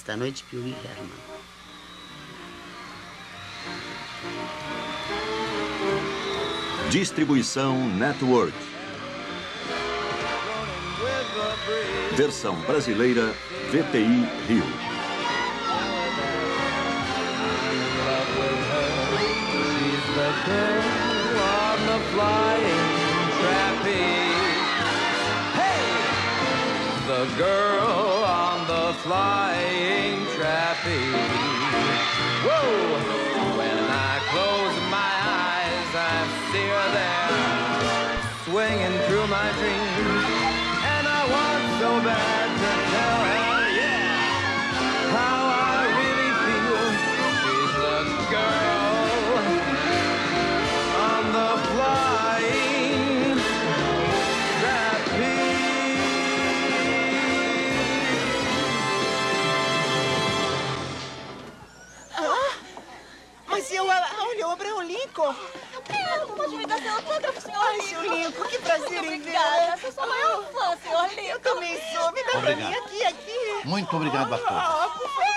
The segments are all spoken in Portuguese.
Esta noite, Pee Wee Herman. Distribuição Network. Versão brasileira VTI Rio. The girl on the flying trapeze. Whoa! When I close my eyes, I see her there, swinging through my dreams. And I want so bad to tell her, yeah, how I really feel. She's the girl on the flying trapeze. Mas ela olhou Abraham Lincoln. Eu quero. Pode me dar seu autógrafo, senhor Ai, Lincoln. senhor Lincoln, que prazer em Obrigada. vê-la. Sou sua maior fã, senhor Lincoln. Eu também sou. Me dá pra Obrigado. mim aqui. Muito obrigado, Arthur. Ah, por favor.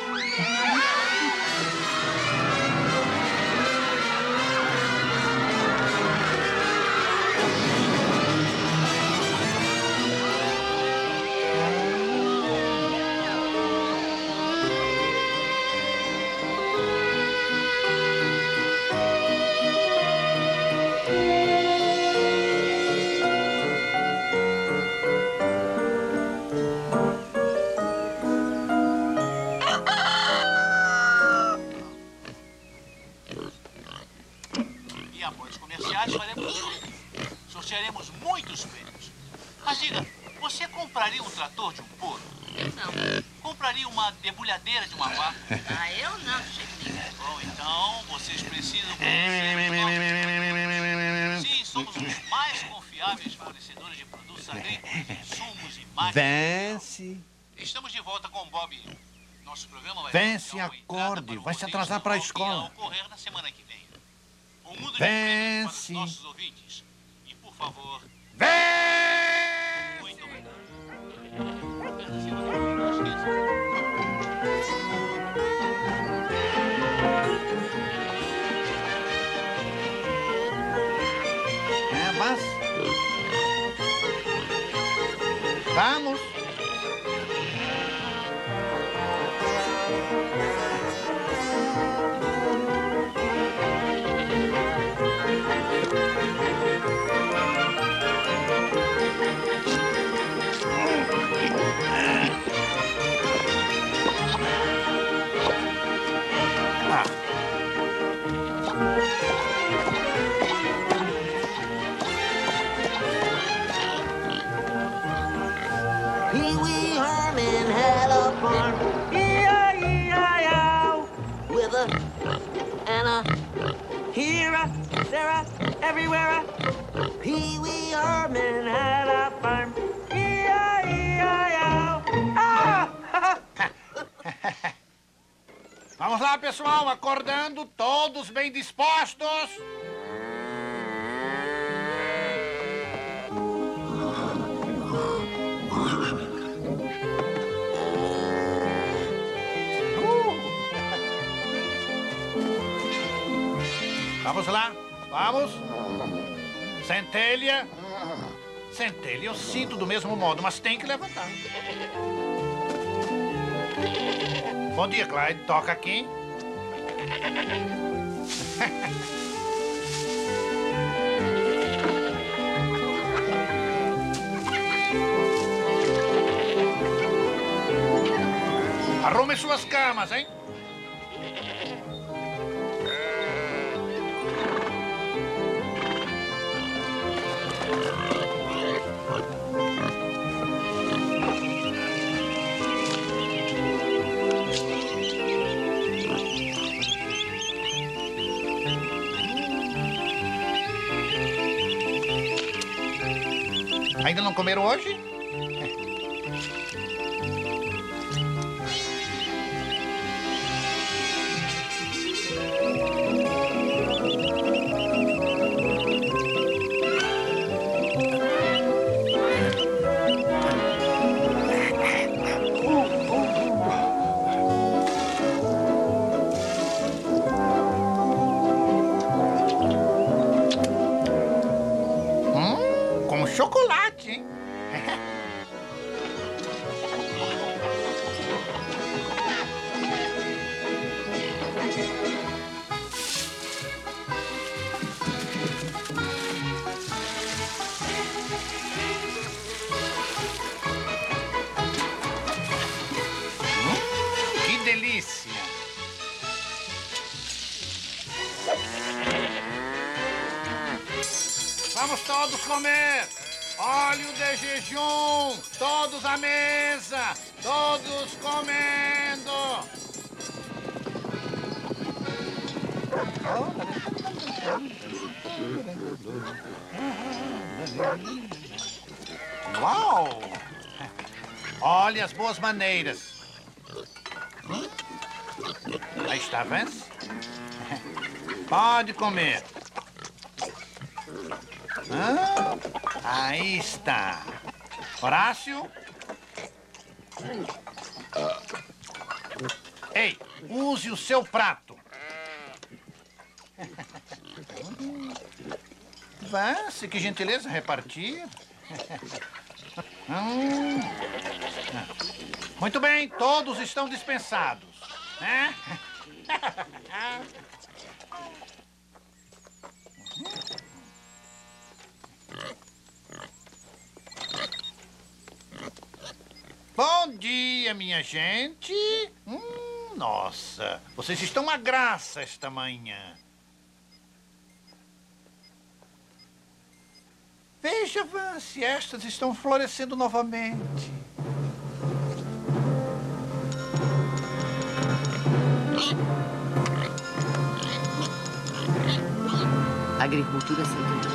E após comerciais, sortearemos muitos prêmios. Mas diga, você compraria um trator de um porco? Não. Compraria uma debulhadeira de uma vaca? Ah, eu não, de jeito nenhum. Bom, então, vocês precisam conhecer Sim, somos os mais confiáveis fornecedores de produtos agrícolas, insumos e máquinas. Vence. Estamos de volta com o Bob. Nosso programa vai Vence, dar uma entrada acorde. para o Vai se roteiro atrasar para a que irá escola. ocorrer na semana que vem. Um mundo de Vence. prêmios para os nossos ouvintes. E, por favor, Vence! muito obrigado. Não esqueça. Vamos. Pee Wee Herman had a farm, E-I-E-I-O, with a and a here, a there, a everywhere. Pee Wee Herman had a farm, E-I-E-I-O. Ah! Vamos lá, pessoal, acordando, todos bem dispostos. Vamos lá, vamos. Centelha. Centelha, eu sinto do mesmo modo, mas tem que levantar. Bom dia, Clyde. Toca aqui. Arrume suas camas, hein? Ainda não comeram hoje? delícia. Vamos todos comer. Óleo de jejum. Todos à mesa. Todos comendo. Uau! Olha as boas maneiras. Aí está, Vance. Pode comer. Aí está. Horácio. Ei, use o seu prato. Vance, que gentileza repartir. Muito bem, todos estão dispensados. Né? Bom dia, minha gente. Nossa, vocês estão uma graça esta manhã. Veja, Vance, estas estão florescendo novamente. Agricultura central.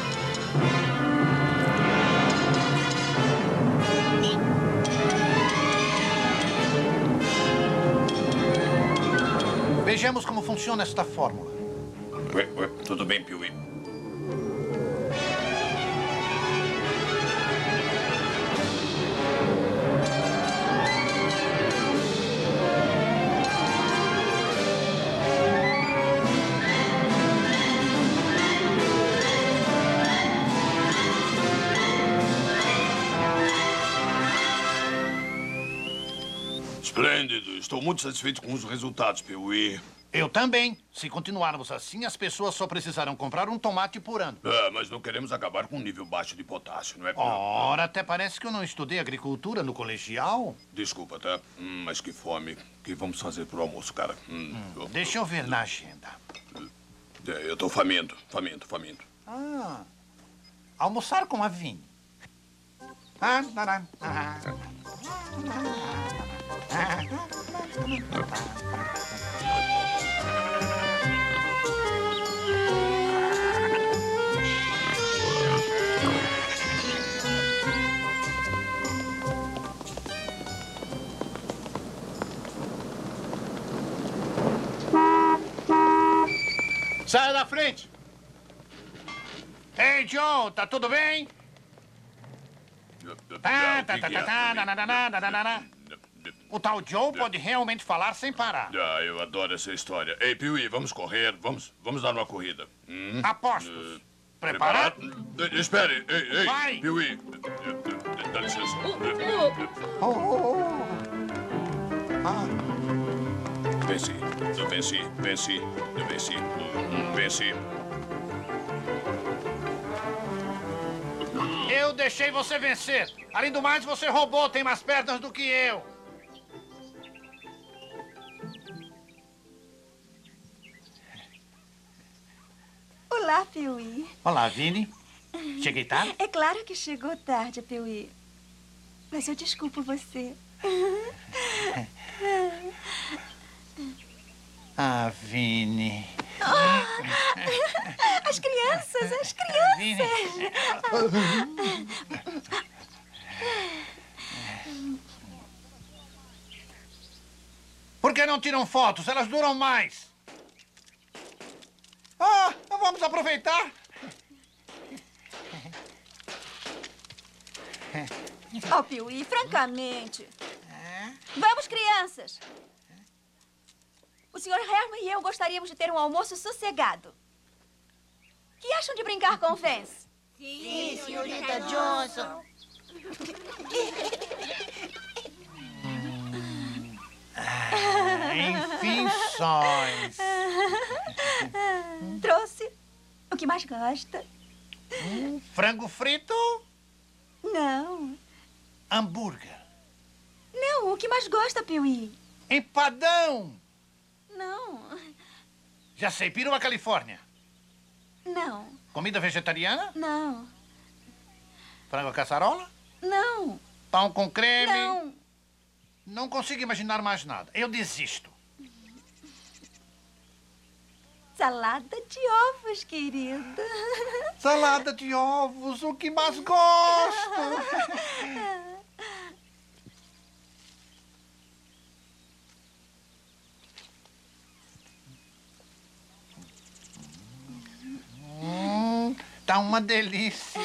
Vejamos como funciona esta fórmula. Ué, tudo bem, Pee-wee? Esplêndido. Estou muito satisfeito com os resultados, Pee-wee. Eu também. Se continuarmos assim, as pessoas só precisarão comprar um tomate por ano. Mas não queremos acabar com um nível baixo de potássio, não é? Ora, até parece que eu não estudei agricultura no colegial. Desculpa, tá? Mas que fome. O que vamos fazer pro almoço, cara? Deixa eu ver na agenda. Eu tô faminto. Almoçar com a Vini. Saia da frente! Ei, Joe, tá tudo bem? O tal Joe pode realmente falar sem parar. Eu adoro essa história. Ei, Pee-wee, vamos correr. Vamos dar uma corrida. Apostos. Preparado? Espere. Ei, Vai. Pee-wee. Dá licença. Venci. Eu deixei você vencer. Além do mais, você roubou, tem mais pernas do que eu. Olá, Pee-wee. Olá, Vini. Cheguei tarde? É claro que chegou tarde, Pee-wee. Mas eu desculpo você. Vini. As crianças. Vini. Por que não tiram fotos? Elas duram mais. Vamos aproveitar. Oh, Pee-wee, francamente. Vamos, crianças. O Sr. Herman e eu gostaríamos de ter um almoço sossegado. O que acham de brincar com o Vance? Sim, senhorita Johnson. Infinções. Trouxe o que mais gosta. Frango frito? Não. Hambúrguer. Não, o que mais gosta, Pee-wee. Empadão! Não. Já sei, perua Califórnia. Não. Comida vegetariana? Não. Frango à caçarola? Não. Pão com creme? Não. Não consigo imaginar mais nada. Eu desisto. Salada de ovos, querida. Salada de ovos, o que mais gosto. Tá uma delícia.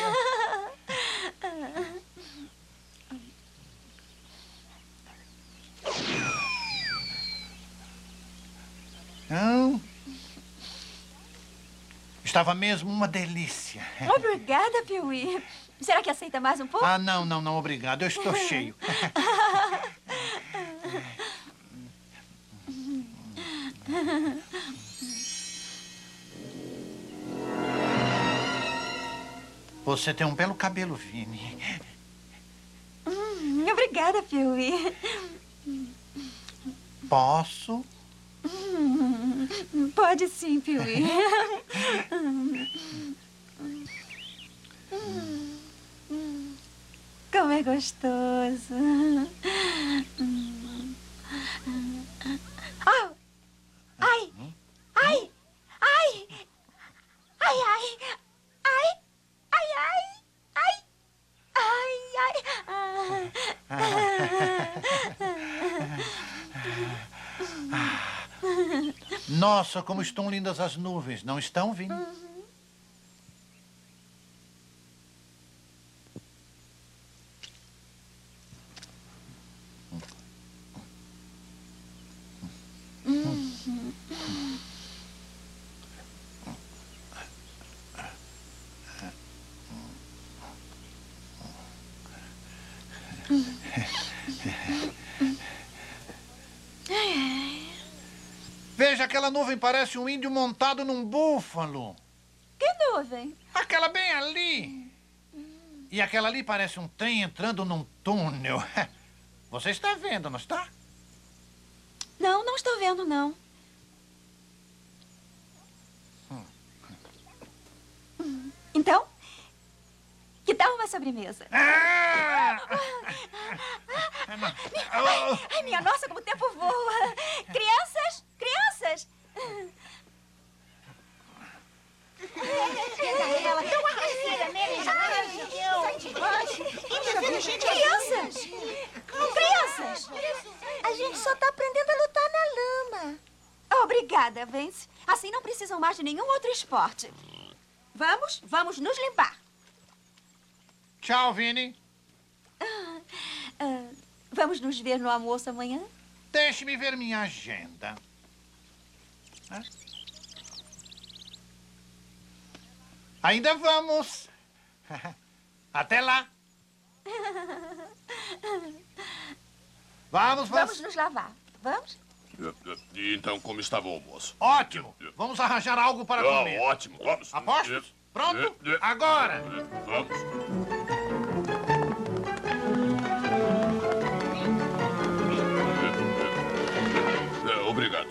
Estava mesmo uma delícia. Obrigada, Pee-wee. Será que aceita mais um pouco? Ah, não, obrigado. Eu estou cheio. Você tem um belo cabelo, Vini. Obrigada, Pee-wee. Posso? Pode sim, Pee-wee. Como é gostoso. Oh. Ai! Ai! Ai! Ai, ai! Ai! Ai, ai! Ai! Ai, ai! Nossa, como estão lindas as nuvens. Não estão, Vini? Veja, aquela nuvem parece um índio montado num búfalo. Que nuvem? Aquela bem ali. E aquela ali parece um trem entrando num túnel. Você está vendo, não está? Não, não estou vendo, não. Então, que tal uma sobremesa? Ai, minha nossa, como o tempo voa. Crianças, crianças. Ela deu uma rasteira neles. Crianças! Crianças! A gente só tá aprendendo a lutar na lama. Obrigada, Vance. Assim não precisam mais de nenhum outro esporte. Vamos nos limpar. Tchau, Vini. Vamos nos ver no almoço amanhã? Deixe-me ver minha agenda. Ainda vamos. Até lá. Vamos. Vamos nos lavar. Vamos? E então, como estava o almoço? Ótimo. Vamos arranjar algo para comer. Ótimo, vamos. Apostos? Pronto? Agora. Vamos. Obrigado.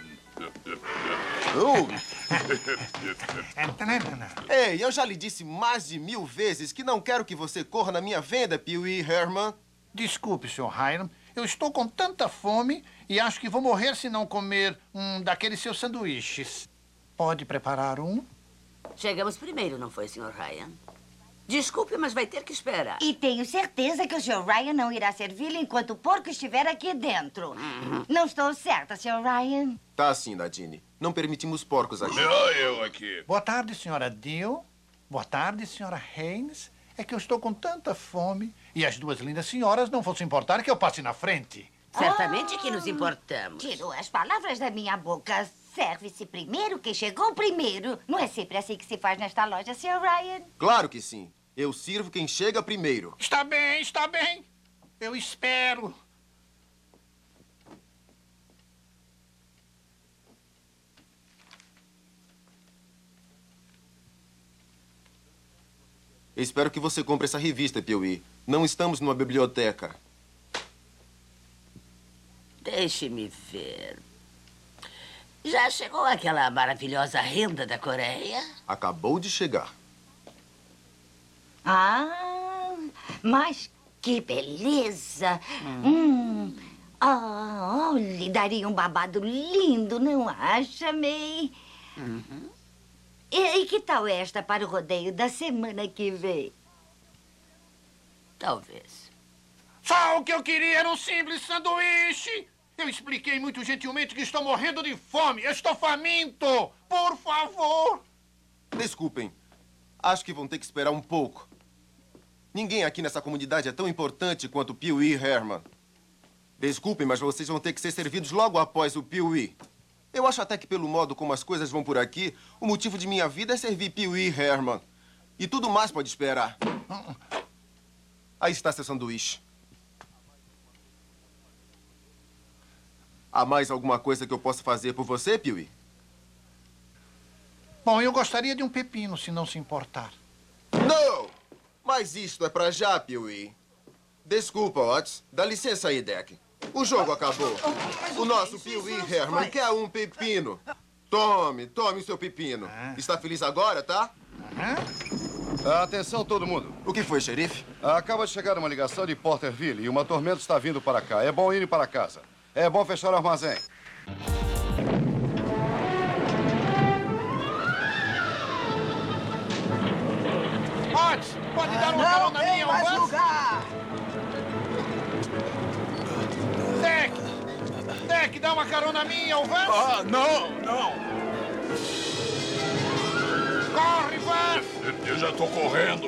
Ei, eu já lhe disse mais de 1000 vezes que não quero que você corra na minha venda, Pee-wee Herman. Desculpe, Sr. Hiram. Eu estou com tanta fome e acho que vou morrer se não comer um daqueles seus sanduíches. Pode preparar um? Chegamos primeiro, não foi, Sr. Ryan? Desculpe, mas vai ter que esperar. E tenho certeza que o Sr. Ryan não irá servi-lo enquanto o porco estiver aqui dentro. Não estou certa, Sr. Ryan? Tá sim, Nadine. Não permitimos porcos aqui. Eu aqui. Boa tarde, Sra. Dill. Boa tarde, Sra. Haynes. É que eu estou com tanta fome e as duas lindas senhoras não vão se importar que eu passe na frente. Certamente que nos importamos. Tirou as palavras da minha boca. Serve-se primeiro quem chegou primeiro. Não é sempre assim que se faz nesta loja, Sr. Ryan? Claro que sim. Eu sirvo quem chega primeiro. Está bem, está bem. Eu espero. Espero que você compre essa revista, Pee-wee. Não estamos numa biblioteca. Deixe-me ver. Já chegou aquela maravilhosa renda da Coreia? Acabou de chegar. Ah, mas que beleza! Olha, daria um babado lindo, não acha, May? E que tal esta para o rodeio da semana que vem? Talvez. Só o que eu queria era um simples sanduíche. Eu expliquei muito gentilmente que estou morrendo de fome. Eu estou faminto. Por favor. Desculpem. Acho que vão ter que esperar um pouco. Ninguém aqui nessa comunidade é tão importante quanto Pee-wee Herman. Desculpem, mas vocês vão ter que ser servidos logo após o Pee-wee. Eu acho até que pelo modo como as coisas vão por aqui, o motivo de minha vida é servir Pee-wee Herman. E tudo mais pode esperar. Aí está seu sanduíche. Há mais alguma coisa que eu possa fazer por você, Pee-wee? Bom, eu gostaria de um pepino, se não se importar. Não! Mas isto é pra já, Pee-wee. Desculpa, Otis. Dá licença aí, Deck. O jogo acabou. O nosso Pee-wee Herman quer um pepino. Tome o seu pepino. Está feliz agora, tá? Atenção, todo mundo. O que foi, xerife? Acaba de chegar uma ligação de Porterville e uma tormenta está vindo para cá. É bom ir para casa. É bom fechar o armazém. Otis, pode dar uma carona minha ao Vance? Deck, dá uma carona minha ao Vance? Ah, não. Corre, Vance! Eu já tô correndo.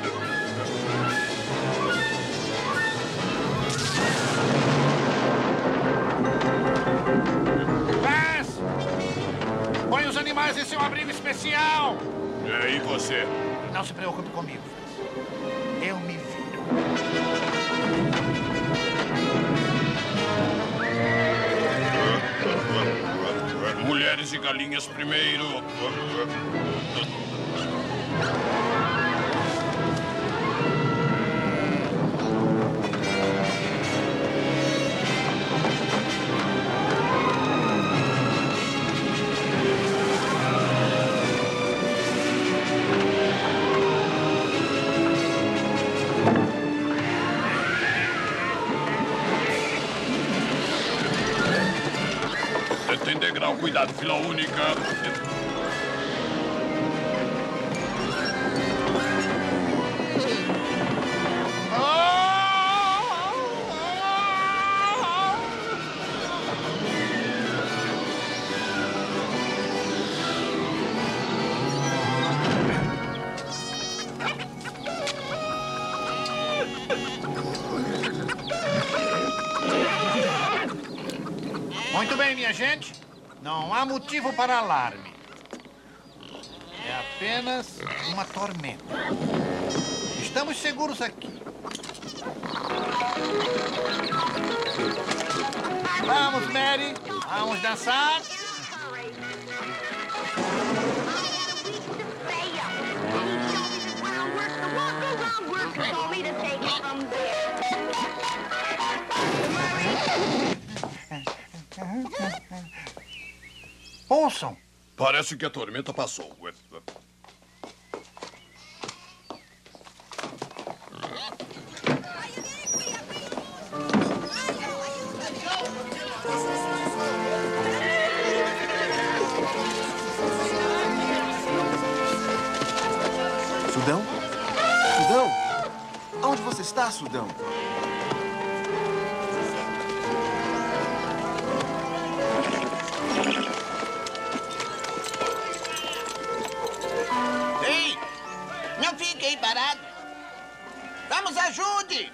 Vance! Põe os animais em seu abrigo especial! E você? Não se preocupe comigo, Vance. Eu me viro. Mulheres e galinhas primeiro. Tem degrau, cuidado, fila única. Muito bem, minha gente. Não há motivo para alarme. É apenas uma tormenta. Estamos seguros aqui. Vamos, Mary. Vamos dançar. Ouçam. Parece que a tormenta passou. Sudão? Sudão? Onde você está, Sudão? Ei! Não fique aí parado! Vamos, ajude!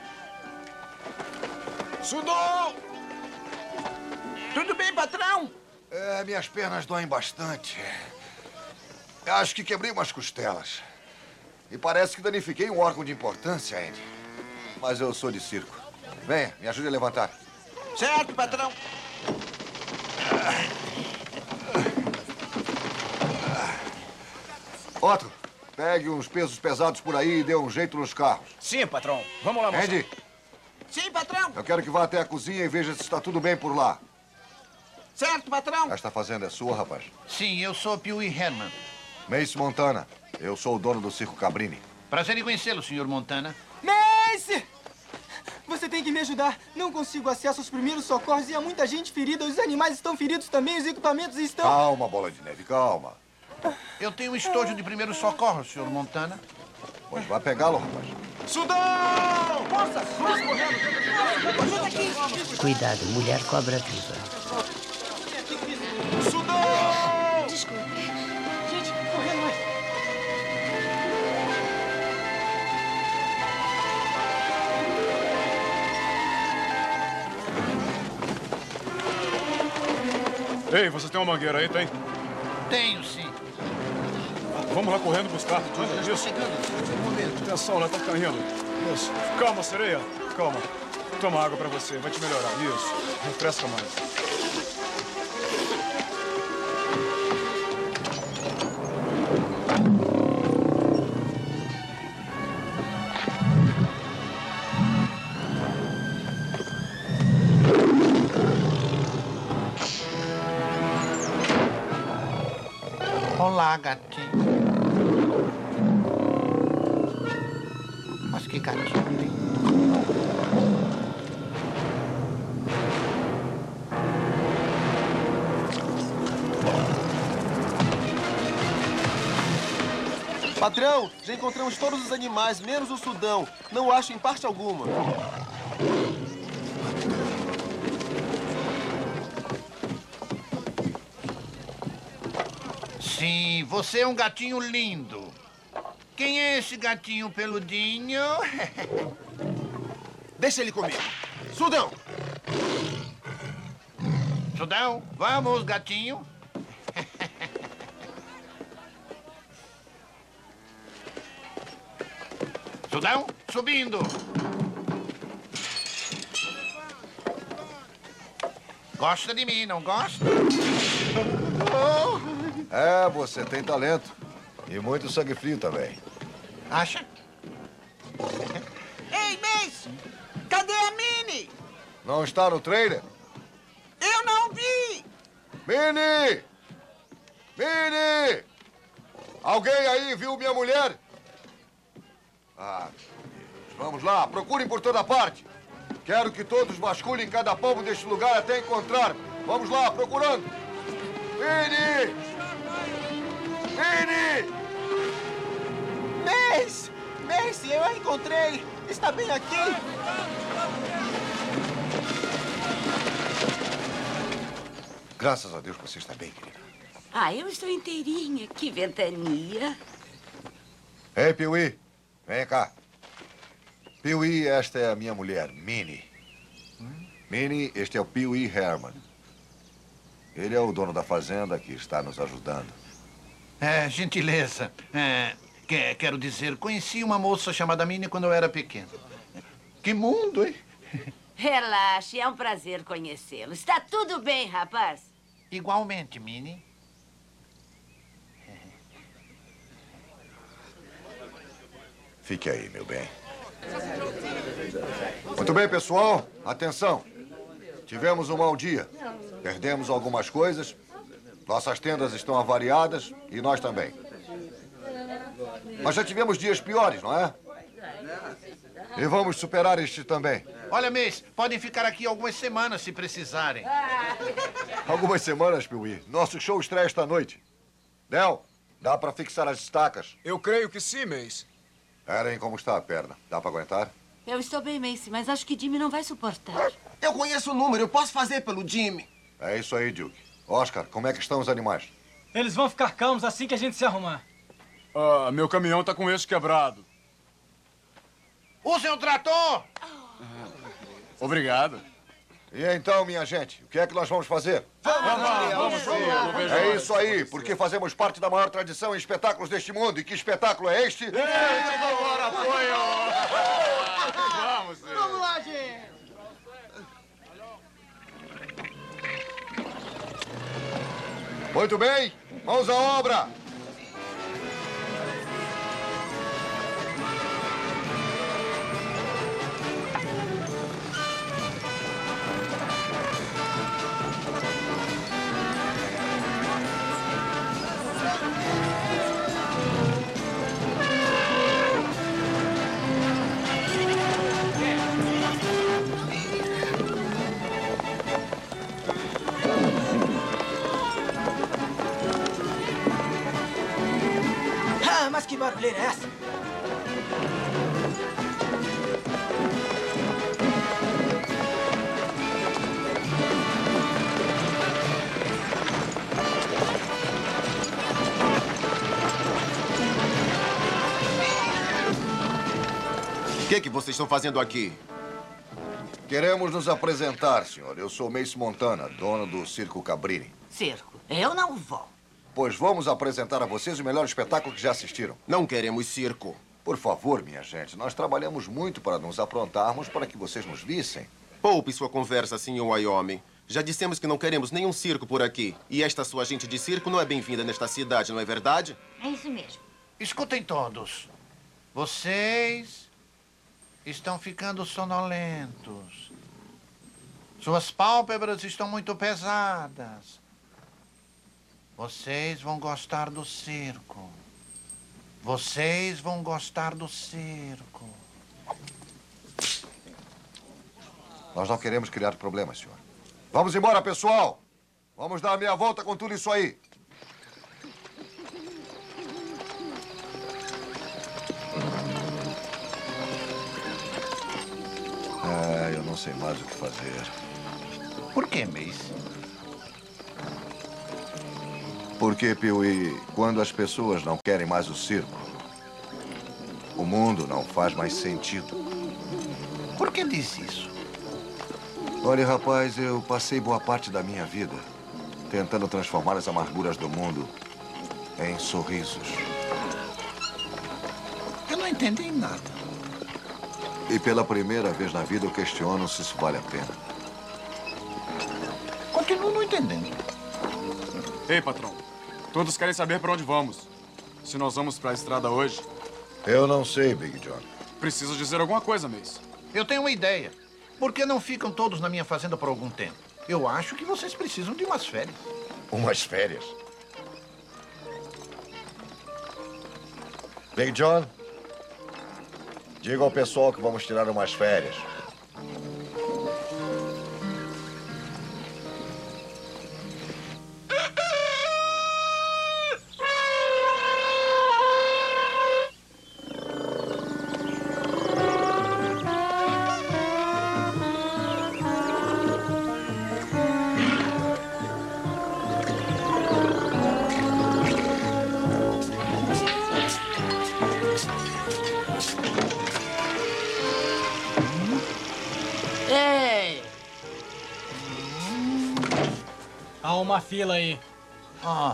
Sudou! Tudo bem, patrão? Minhas pernas doem bastante. Acho que quebrei umas costelas. E parece que danifiquei um órgão de importância, Andy. Mas eu sou de circo. Venha, me ajude a levantar. Certo, patrão. Otto, pegue uns pesos pesados por aí e dê um jeito nos carros. Sim, patrão. Vamos lá, moço. Andy, Sim, patrão. Eu quero que vá até a cozinha e veja se está tudo bem por lá. Certo, patrão. Esta fazenda é sua, rapaz? Sim, eu sou Pee-wee Herman. Mace Montana. Eu sou o dono do Circo Cabrini. Prazer em conhecê-lo, Sr. Montana. Mace! Você tem que me ajudar. Não consigo acesso aos primeiros socorros e há muita gente ferida. Os animais estão feridos também, os equipamentos estão... Calma, Bola de Neve, calma. Eu tenho um estojo de primeiros socorros, Sr. Montana. Pois vá pegá-lo, rapaz. Sudão! Força! Vamos correndo! Ajuda aqui! Cuidado, mulher cobra viva. Sudão! Desculpe. Gente, correndo mais. Ei, você tem uma mangueira aí, tem? Tenho, sim. Vamos lá correndo buscar. Estou chegando. Atenção, lá tá caindo. Isso. Calma, sereia. Calma. Toma água pra você, vai te melhorar. Isso. Refresca mais. Olá, gatinho. Mas que gatinho lindo. Patrão, já encontramos todos os animais, menos o Sudão. Não o acho em parte alguma. Sim, você é um gatinho lindo. Quem é esse gatinho peludinho? Deixa ele comigo. Sudão! Sudão, vamos, gatinho. Sudão, subindo. Gosta de mim, não gosta? É, você tem talento. E muito sangue frio também. Acha? Ei, Mace! Cadê a Minnie? Não está no trailer? Eu não vi! Minnie! Minnie! Alguém aí viu minha mulher? Ah, vamos lá, procurem por toda parte. Quero que todos vasculhem cada palmo deste lugar até encontrar. Vamos lá, procurando. Minnie! Minnie! Mace! Mace, eu a encontrei! Está bem aqui! Graças a Deus você está bem, querida. Ah, eu estou inteirinha. Que ventania. Ei, Pee-wee, vem cá. Pee-wee, esta é a minha mulher, Minnie. Minnie, este é o Pee-wee Herman. Ele é o dono da fazenda que está nos ajudando. É, gentileza. Quero dizer, conheci uma moça chamada Minnie quando eu era pequeno. Que mundo, hein? Relaxe, é um prazer conhecê-lo. Está tudo bem, rapaz? Igualmente, Minnie. Fique aí, meu bem. Muito bem, pessoal. Atenção. Tivemos um mau dia. Perdemos algumas coisas. Nossas tendas estão avariadas e nós também. Mas já tivemos dias piores, não é? E vamos superar este também. Olha, Mace, podem ficar aqui algumas semanas se precisarem. Algumas semanas, Pee-wee. Nosso show estreia esta noite. Del, dá para fixar as estacas? Eu creio que sim, Mace. Eren, como está a perna? Dá para aguentar? Eu estou bem, Mace, mas acho que Jimmy não vai suportar. Eu conheço o número, eu posso fazer pelo Jimmy. É isso aí, Duke. Oscar, como é que estão os animais? Eles vão ficar calmos assim que a gente se arrumar. Ah, meu caminhão tá com eixo quebrado. Usem o trator! Obrigado. E então, minha gente, o que é que nós vamos fazer? Vamos sim. É isso aí, porque fazemos parte da maior tradição em espetáculos deste mundo. E que espetáculo é este? Agora apoio! Vamos, sim. Vamos lá, gente! Muito bem, mãos à obra! barulheira é essa? O que vocês estão fazendo aqui? Queremos nos apresentar, senhor. Eu sou Mace Montana, dono do Circo Cabrini. Circo? Eu não vou. Pois vamos apresentar a vocês o melhor espetáculo que já assistiram. Não queremos circo. Por favor, minha gente, nós trabalhamos muito para nos aprontarmos para que vocês nos vissem. Poupe sua conversa, Sr. Wyoming. Já dissemos que não queremos nenhum circo por aqui. E esta sua agente de circo não é bem-vinda nesta cidade, não é verdade? É isso mesmo. Escutem todos. Vocês estão ficando sonolentos. Suas pálpebras estão muito pesadas. Vocês vão gostar do circo. Vocês vão gostar do circo. Nós não queremos criar problemas, senhor. Vamos embora, pessoal! Vamos dar meia volta com tudo isso aí. Eu não sei mais o que fazer. Por que, Mace? Porque, Pee-wee, quando as pessoas não querem mais o circo, o mundo não faz mais sentido. Por que disse isso? Olha, rapaz, eu passei boa parte da minha vida tentando transformar as amarguras do mundo em sorrisos. Eu não entendi nada. E pela primeira vez na vida eu questiono se isso vale a pena. Continuo não entendendo. Ei, patrão. Todos querem saber para onde vamos. Se nós vamos para a estrada hoje. Eu não sei, Big John. Preciso dizer alguma coisa, Mace. Eu tenho uma ideia. Por que não ficam todos na minha fazenda por algum tempo? Eu acho que vocês precisam de umas férias. Umas férias? Big John, diga ao pessoal que vamos tirar umas férias. Há uma fila aí. Ah.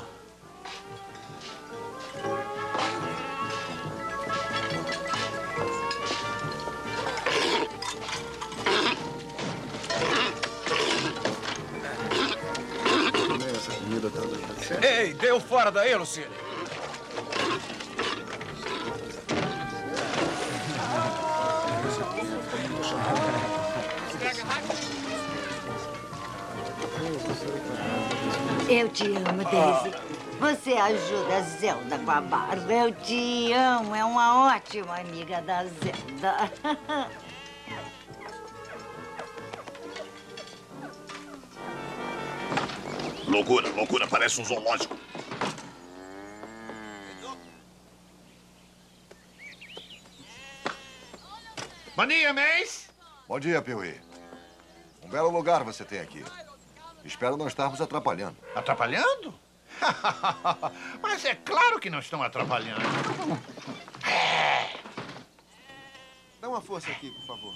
Ei, deu fora daí, Lucille. Eu te amo, Daisy. Você ajuda a Zelda com a barba. Eu te amo. É uma ótima amiga da Zelda. Loucura, loucura. Parece um zoológico. Bom dia, Mace. Bom dia, Pee-wee. Um belo lugar você tem aqui. Espero não estarmos atrapalhando. Atrapalhando? Mas é claro que não estão atrapalhando. Dá uma força aqui, por favor.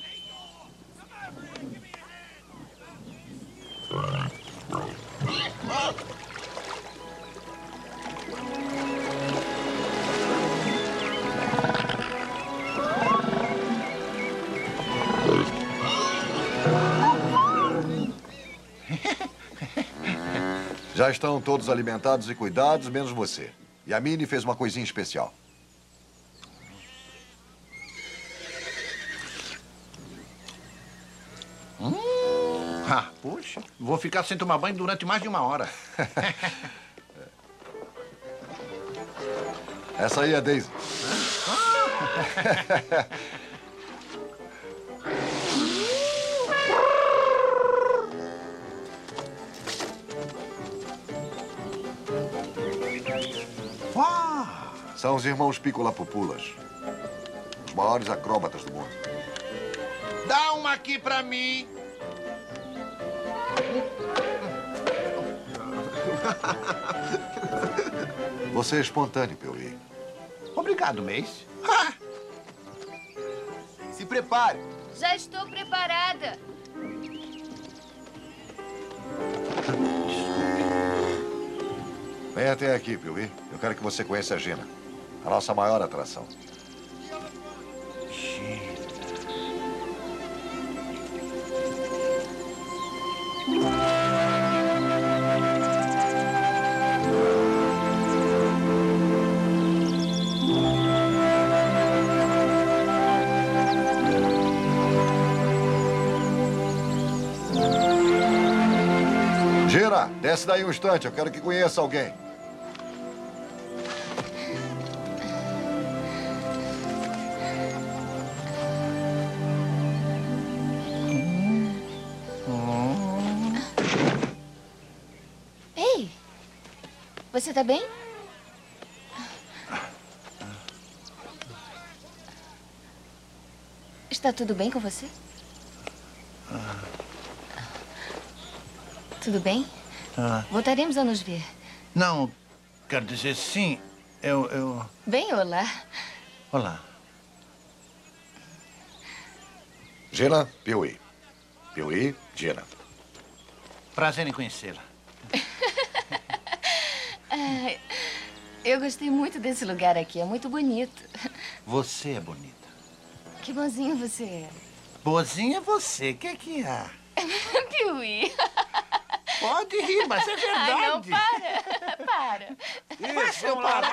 Já estão todos alimentados e cuidados, menos você. E a Minnie fez uma coisinha especial. Puxa, vou ficar sem tomar banho durante mais de 1 hora. Essa aí é a Daisy. São os irmãos Piccola-Pupulas. Os maiores acróbatas do mundo. Dá uma aqui pra mim. Você é espontâneo, Piuí. Obrigado, Mace. Se prepare. Já estou preparada. Vem até aqui, Piuí. Eu quero que você conheça a Gina, a nossa maior atração. Gina, desce daí um instante. Eu quero que conheça alguém. Ei, você tá bem? Está tudo bem com você? Tudo bem? Voltaremos a nos ver. Não, quero dizer sim. Eu... Bem, olá. Olá. Gina, Piuí. Piuí, Gina. Prazer em conhecê-la. Ah, eu gostei muito desse lugar aqui. É muito bonito. Você é bonita. Que bonzinho você é. Boazinha é você. O que há? Piuí. Pode rir, mas é verdade. Ai, não, para. Para. Isso, vamos lá.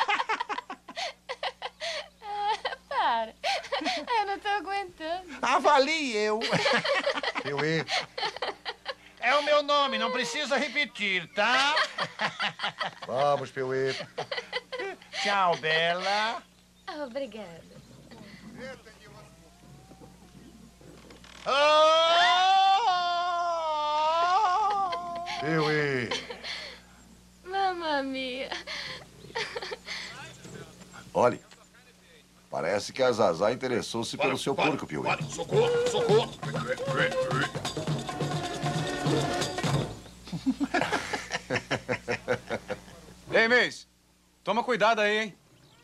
Para. Eu não tô aguentando. Avalie eu. Piuí. É o meu nome, não precisa repetir, tá? Vamos, Piuí. Tchau, Bela. Obrigada. Piuí. Mamma mia. Olhe, parece que a Zazá interessou-se pelo seu porco, Piuí. Socorro, socorro. Ei, Mace, toma cuidado aí, hein?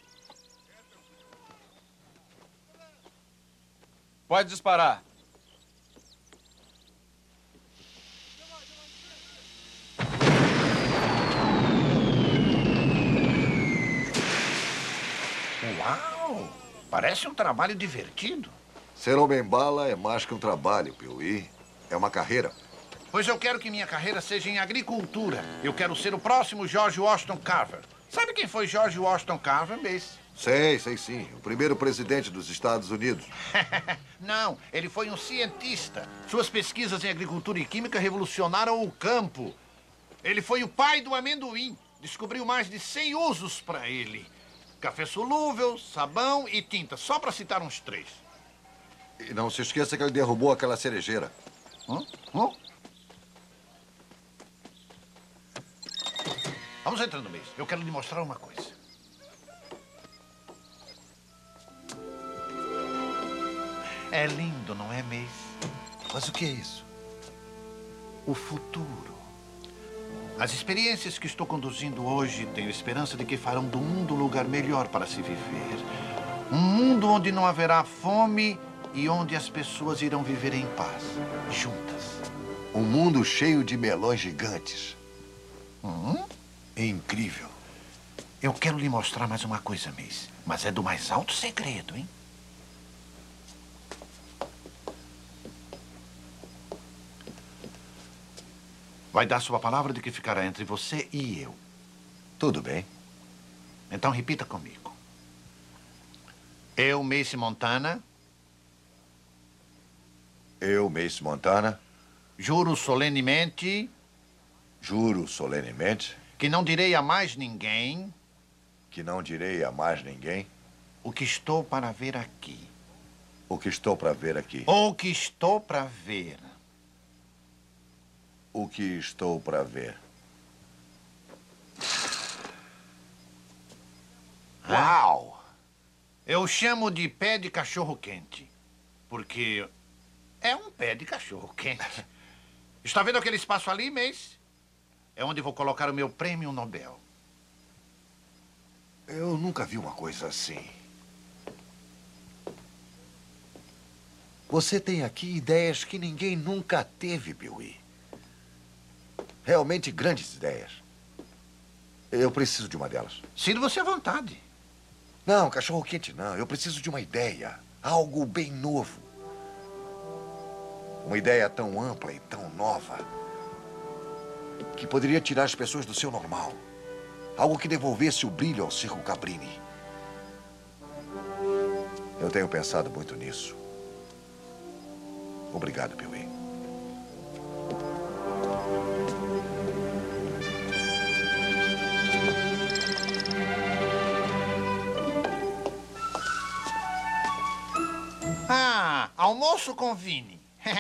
Pode disparar. Uau! Parece um trabalho divertido. Ser homem-bala é mais que um trabalho, Piuí. É uma carreira. Pois eu quero que minha carreira seja em agricultura. Eu quero ser o próximo George Washington Carver. Sabe quem foi George Washington Carver, Mace? Sei sim. O primeiro presidente dos Estados Unidos. Não, ele foi um cientista. Suas pesquisas em agricultura e química revolucionaram o campo. Ele foi o pai do amendoim. Descobriu mais de 100 usos para ele. Café solúvel, sabão e tinta, só para citar uns 3. E não se esqueça que ele derrubou aquela cerejeira. Vamos entrando, Mace. Eu quero lhe mostrar uma coisa. É lindo, não é, Mace? Mas o que é isso? O futuro. As experiências que estou conduzindo hoje tenho esperança de que farão do mundo um lugar melhor para se viver. Um mundo onde não haverá fome e onde as pessoas irão viver em paz, juntas. Um mundo cheio de melões gigantes. É incrível. Eu quero lhe mostrar mais uma coisa, Mace. Mas é do mais alto segredo, hein? Vai dar sua palavra de que ficará entre você e eu. Tudo bem. Então repita comigo. Eu, Mace Montana. Eu, Mace Montana. Juro solenemente. Juro solenemente. Que não direi a mais ninguém. Que não direi a mais ninguém. O que estou para ver aqui. O que estou para ver aqui. O que estou para ver. O que estou para ver. Uau! Eu chamo de pé de cachorro-quente, porque é um pé de cachorro-quente. Está vendo aquele espaço ali, Mace? É onde vou colocar o meu prêmio Nobel. Eu nunca vi uma coisa assim. Você tem aqui ideias que ninguém nunca teve, Pee-wee. Realmente grandes ideias. Eu preciso de uma delas. Sinta você à vontade. Não, cachorro-quente não. Eu preciso de uma ideia. Algo bem novo. Uma ideia tão ampla e tão nova que poderia tirar as pessoas do seu normal. Algo que devolvesse o brilho ao Circo Cabrini. Eu tenho pensado muito nisso. Obrigado, Pee-wee. Ah, almoço com Vini.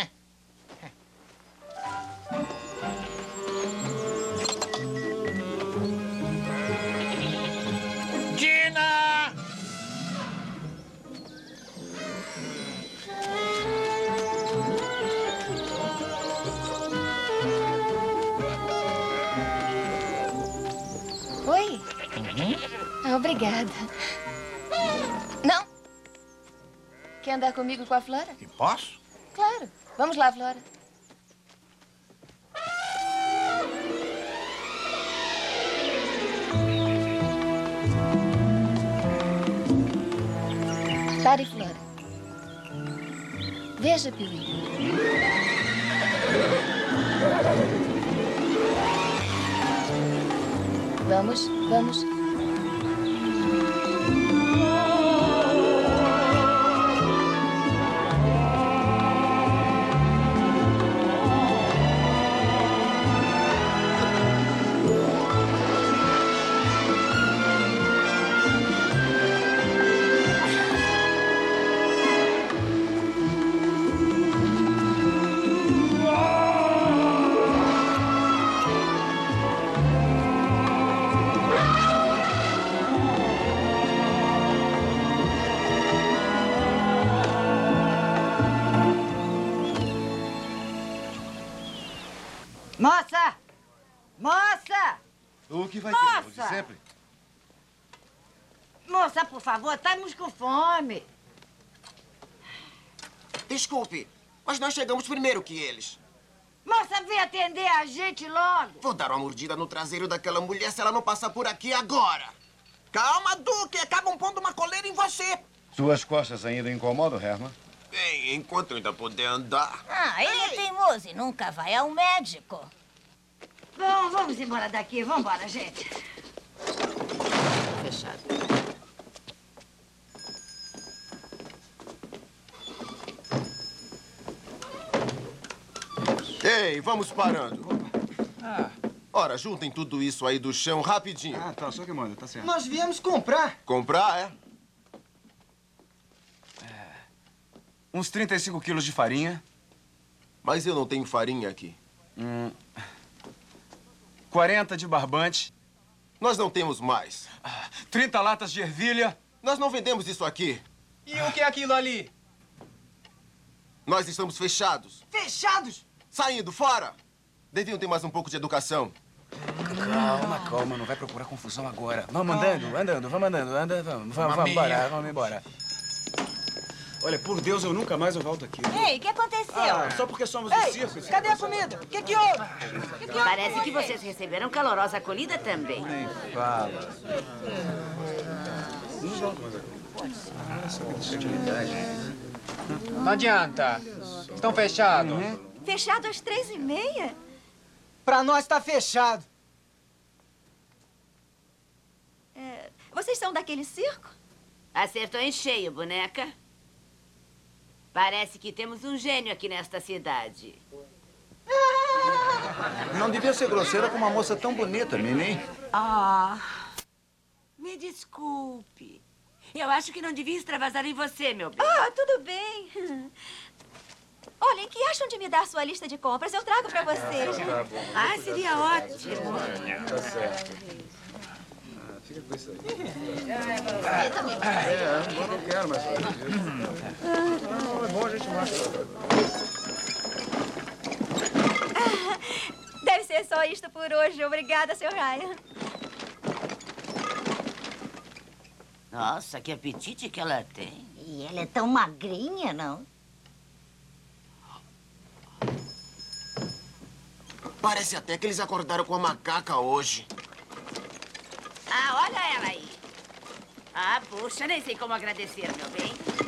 Gina! Oi? Obrigada. Não. Quer andar comigo com a Flora? E posso? Claro. Vamos lá, Flora. Pare, Flora. Veja, Pee-wee. Vamos, vamos. Moça! Moça! O que vai Moça! ter? O de sempre? Moça, por favor, estamos com fome. Desculpe, mas nós chegamos primeiro que eles. Moça, vem atender a gente logo. Vou dar uma mordida no traseiro daquela mulher se ela não passar por aqui agora. Calma, Duque, acabam pondo uma coleira em você. Suas costas ainda incomodam, Herman? Bem, enquanto eu ainda puder andar. Ah, ele é teimoso e nunca vai ao médico. Bom, vamos embora daqui. Vamos embora, gente. Fechado. Ei, vamos parando. Ora, juntem tudo isso aí do chão rapidinho. Ah, tá. Só que manda, tá certo. Nós viemos comprar. Comprar, é? Uns 35 quilos de farinha. Mas eu não tenho farinha aqui. 40 de barbante. Nós não temos mais. 30 latas de ervilha. Nós não vendemos isso aqui. E o que é aquilo ali? Nós estamos fechados. Fechados? Saindo, fora! Deviam ter mais um pouco de educação. Calma, calma. Não vai procurar confusão agora. Vamos andando, andando. Vamos andando, anda. Vamos embora, vamos embora. Olha, por Deus, eu nunca mais volto aqui. Ei, o que aconteceu? Só porque somos do circo. Cadê a comida? O que houve? Parece que vocês receberam calorosa acolhida também. Nem fala. Não adianta. Estão fechados. Fechado às 3h30? Pra nós tá fechado. Vocês são daquele circo? Acertou em cheio, boneca. Parece que temos um gênio aqui nesta cidade. Não devia ser grosseira com uma moça tão bonita, Mini. Me desculpe. Eu acho que não devia extravasar em você, meu bem. Tudo bem. Olhem, que acham de me dar sua lista de compras? Eu trago pra vocês. Seria ótimo. Tá certo. fica com isso aí. Eu não quero mais fazer isso. Não, é bom a gente mostrar. Deve ser só isto por hoje. Obrigada, Sr. Ryan. Nossa, que apetite que ela tem. E ela é tão magrinha, não? Parece até que eles acordaram com a macaca hoje. Ah, olha ela aí. Ah, puxa, nem sei como agradecer, meu bem.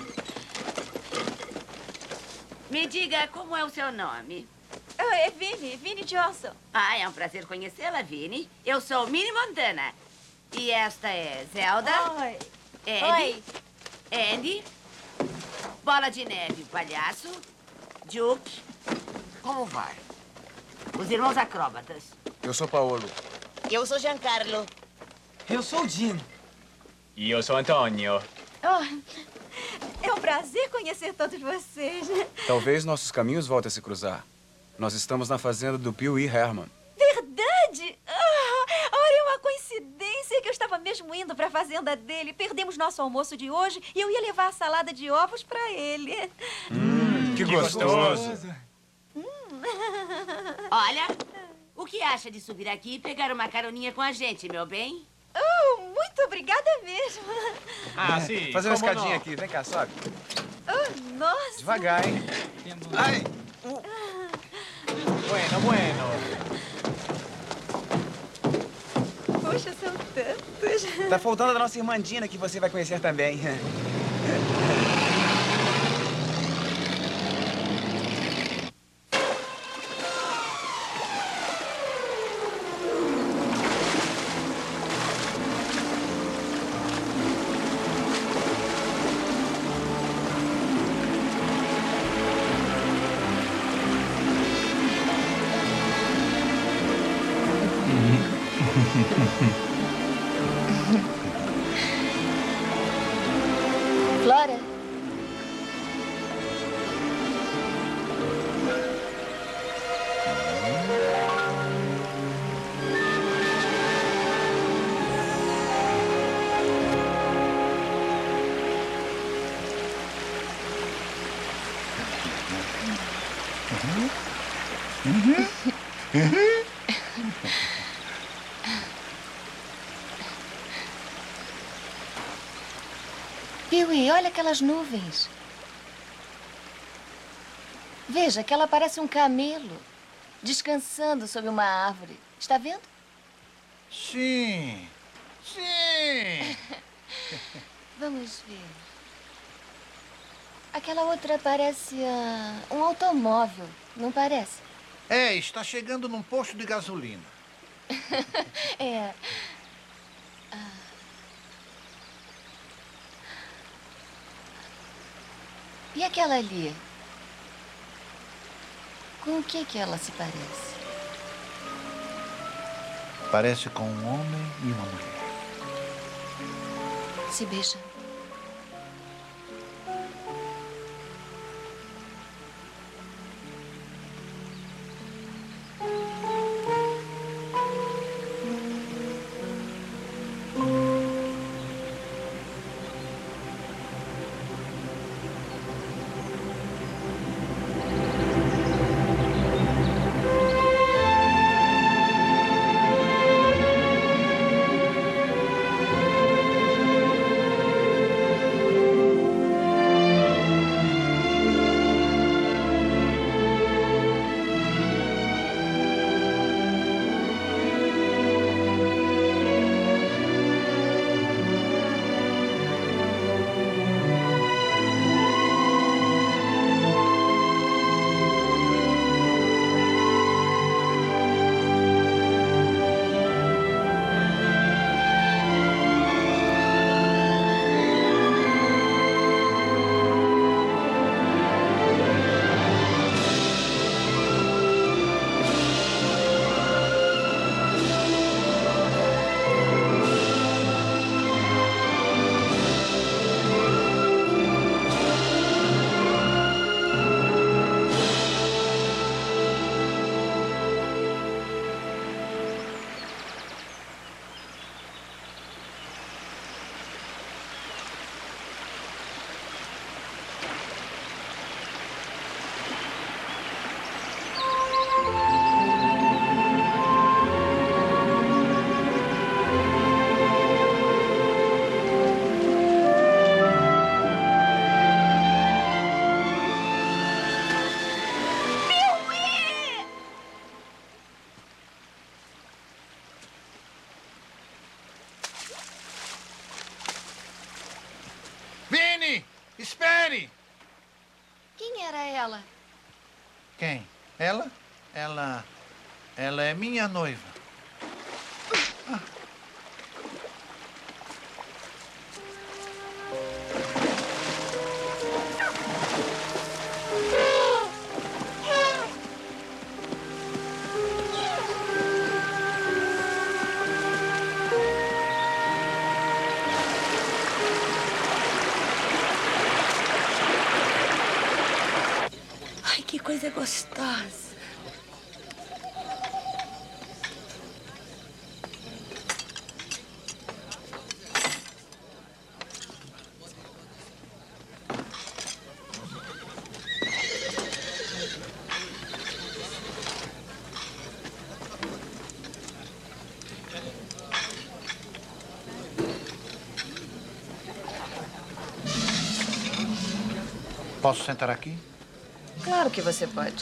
Me diga, como é o seu nome? É Vinnie Johnson. Ah, é um prazer conhecê-la, Vinnie. Eu sou Minnie Montana. E esta é Zelda. Oi. Andy. Andy. Bola de Neve, o palhaço. Duke. Como vai? Os irmãos acróbatas. Eu sou Paolo. Eu sou Giancarlo. Eu sou o Jim. E eu sou Antônio. É um prazer conhecer todos vocês. Talvez nossos caminhos voltem a se cruzar. Nós estamos na fazenda do Pee Wee Herman. Verdade? Ora, é uma coincidência que eu estava mesmo indo para a fazenda dele. Perdemos nosso almoço de hoje e eu ia levar a salada de ovos para ele. Que gostoso. Olha, o que acha de subir aqui e pegar uma caroninha com a gente, meu bem? Muito obrigada mesmo. Ah, sim. Fazer uma como escadinha não? aqui, vem cá, sobe. Nossa. Devagar, hein? Ai. Bueno. Poxa, são tantos. Tá faltando a nossa irmã Dina, que você vai conhecer também. Flora? Pee-wee, olha aquelas nuvens. Veja, aquela parece um camelo descansando sob uma árvore. Está vendo? Sim. Vamos ver. Aquela outra parece um automóvel, não parece? É, está chegando num posto de gasolina. É. E aquela ali? Com o que ela se parece? Parece com um homem e uma mulher. Se beijam. Espere! Quem era ela? Quem? Ela? Ela é minha noiva. Ai, que coisa gostosa. Posso sentar aqui? Claro que você pode.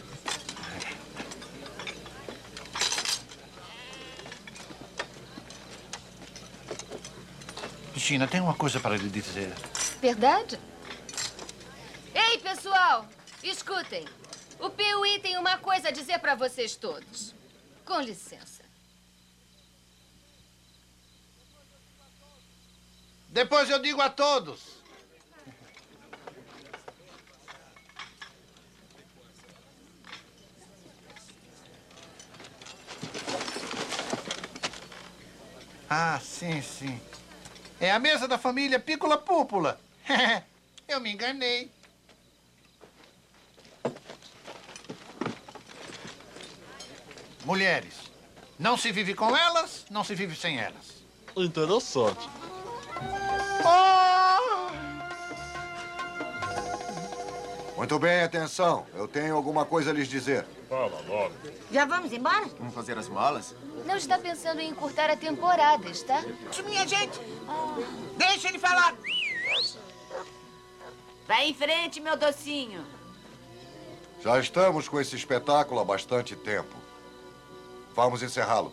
Gina, tem uma coisa para lhe dizer. Verdade? Ei, pessoal! Escutem. O Pee-wee tem uma coisa a dizer para vocês todos. Com licença. Depois eu digo a todos. Ah, sim, sim. É a mesa da família Piccola Púpula. Eu me enganei. Mulheres. Não se vive com elas, não se vive sem elas. Interessante. Muito bem, atenção. Eu tenho alguma coisa a lhes dizer. Fala logo. Já vamos embora? Vamos fazer as malas? Não está pensando em encurtar a temporada, está? Isso, minha gente. Deixa ele falar. Vai em frente, meu docinho. Já estamos com esse espetáculo há bastante tempo. Vamos encerrá-lo.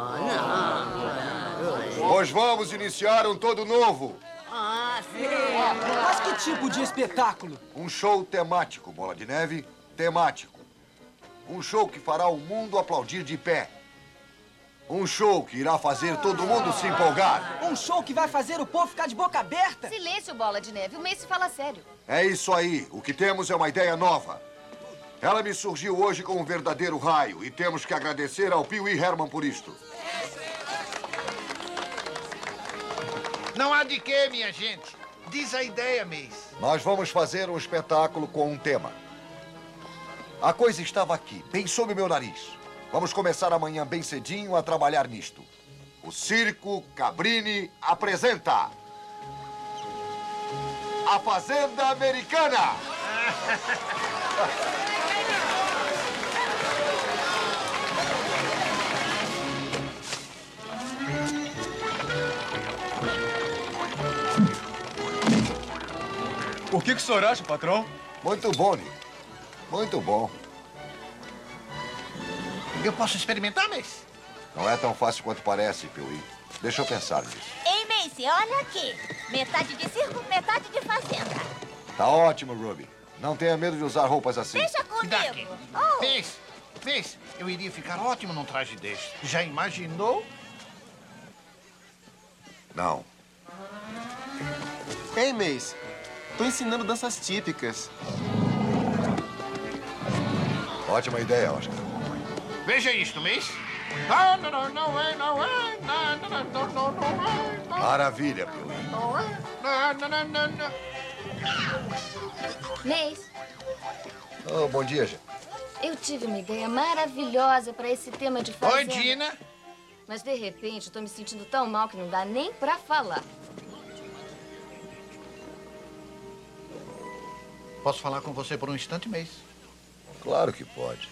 Pois vamos iniciar um todo novo. Mas que tipo de espetáculo? Um show temático, Bola de Neve. Temático. Um show que fará o mundo aplaudir de pé. Um show que irá fazer todo mundo se empolgar. Um show que vai fazer o povo ficar de boca aberta? Silêncio, Bola de Neve. O Mace fala sério. É isso aí. O que temos é uma ideia nova. Ela me surgiu hoje com um verdadeiro raio e temos que agradecer ao Pee-wee Herman por isto. Não há de quê, minha gente. Diz a ideia, Mace. Nós vamos fazer um espetáculo com um tema. A coisa estava aqui, bem sob meu nariz. Vamos começar amanhã bem cedinho a trabalhar nisto. O Circo Cabrini apresenta... A Fazenda Americana! O que o senhor acha, patrão? Muito bom, Nick. Muito bom. Eu posso experimentar, Mace? Não é tão fácil quanto parece, Pee-wee. Deixa eu pensar nisso. Ei, Macy, olha aqui. Metade de circo, metade de fazenda. Tá ótimo, Ruby. Não tenha medo de usar roupas assim. Deixa comigo. Mace, eu iria ficar ótimo num traje deste. Já imaginou? Não. Ei, Mace. Tô ensinando danças típicas. Ótima ideia, Oscar. Veja isto, Mace. Maravilha, Pee-wee. Mace, Oh, bom dia, gente. eu tive uma ideia maravilhosa para esse tema de fazenda. Oi, Dina. Mas, de repente, eu tô me sentindo tão mal que não dá nem pra falar. Posso falar com você por um instante, Mace? Claro que pode.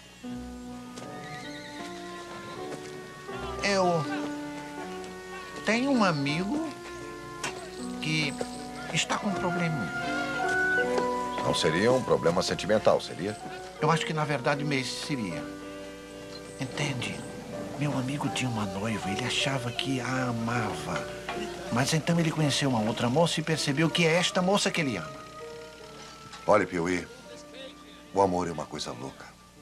Eu tenho um amigo que está com um probleminha. Não seria um problema sentimental, seria? Eu acho que, na verdade, Mace seria. Entende? Meu amigo tinha uma noiva, ele achava que a amava. Mas então ele conheceu uma outra moça e percebeu que é esta moça que ele ama. Olha, Pee-wee, o amor é uma coisa louca.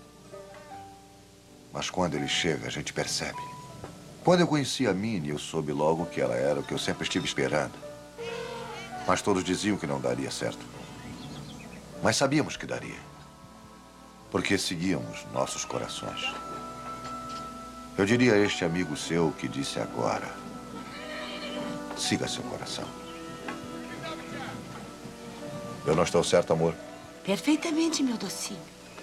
Mas quando ele chega, a gente percebe. Quando eu conheci a Minnie, eu soube logo que ela era o que eu sempre estive esperando. Mas todos diziam que não daria certo. Mas sabíamos que daria. Porque seguíamos nossos corações. Eu diria a este amigo seu que disse agora: siga seu coração. Eu não estou certo, amor? Perfeitamente, meu docinho.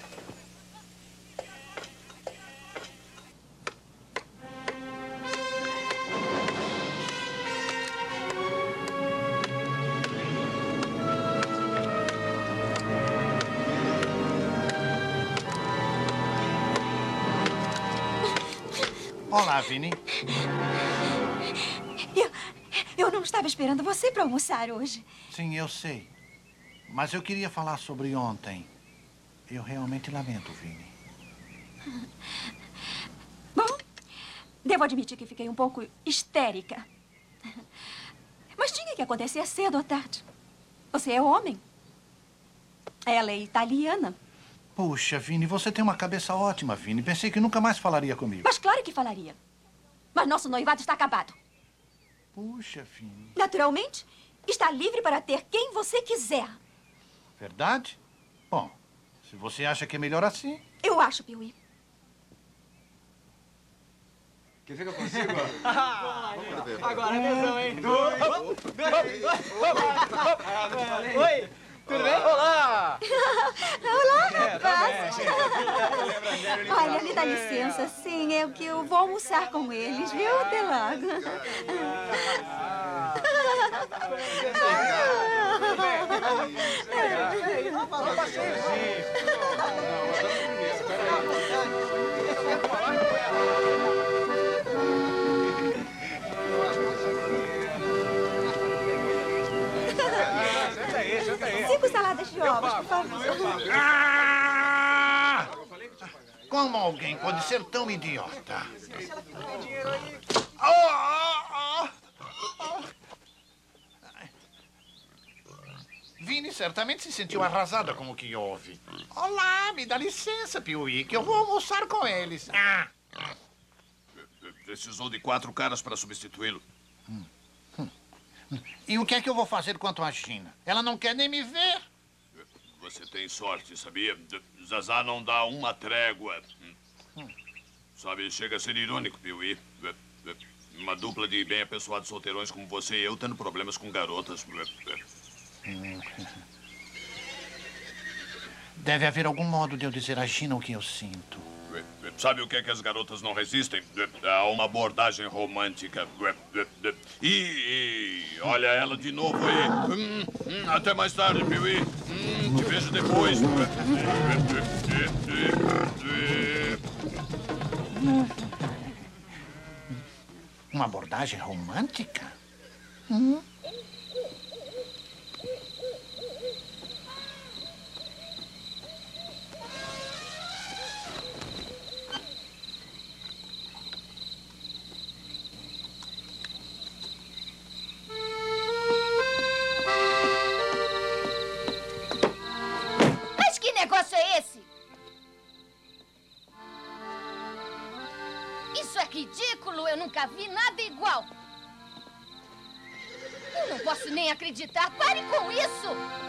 Olá, Vinnie. Eu não estava esperando você para almoçar hoje. Sim, eu sei. Mas eu queria falar sobre ontem. Eu realmente lamento, Vinnie. Bom, devo admitir que fiquei um pouco histérica. Mas tinha que acontecer cedo ou tarde. Você é homem. Ela é italiana. Puxa, Vinnie, você tem uma cabeça ótima, Vinnie. Pensei que nunca mais falaria comigo. Mas claro que falaria. Mas nosso noivado está acabado. Puxa, Vinnie. Naturalmente, está livre para ter quem você quiser. Verdade? Bom, se você acha que é melhor assim... Eu acho, Pee-wee. Quem fica consigo? Agora é tesão, hein? Oi, tudo bem? Olá! Olá, rapaz! Olha, me dá licença, sim, é que eu vou almoçar com eles, viu? Até logo. Senta aí. 5 saladas de ovos, por favor. Como alguém pode ser tão idiota? Vinnie certamente se sentiu arrasada com o que houve. Olá, me dá licença, Pee-wee, que eu vou almoçar com eles. Precisou de 4 caras para substituí-lo. E o que é que eu vou fazer quanto a Gina? Ela não quer nem me ver. Você tem sorte, sabia? Zazá não dá uma trégua. Sabe, chega a ser irônico, Pee-wee. Uma dupla de bem-apessoados solteirões como você e eu tendo problemas com garotas. Deve haver algum modo de eu dizer a Gina o que eu sinto. Sabe o que é que as garotas não resistem? A uma abordagem romântica. E olha ela de novo aí. Até mais tarde, Pee-wee. Te vejo depois. Uma abordagem romântica? Mas que negócio é esse? Isso é ridículo. Eu nunca vi nada igual. Eu não posso nem acreditar. Pare com isso!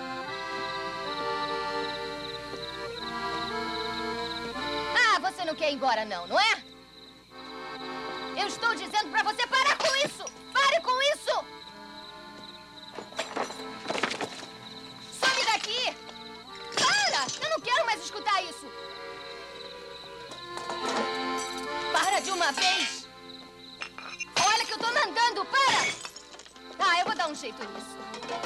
Ah, você não quer ir embora não, não é? Eu estou dizendo pra você parar com isso! Pare com isso! Some daqui! Para! Eu não quero mais escutar isso! Para de uma vez! Olha que eu tô mandando! Para! Ah, eu vou dar um jeito nisso.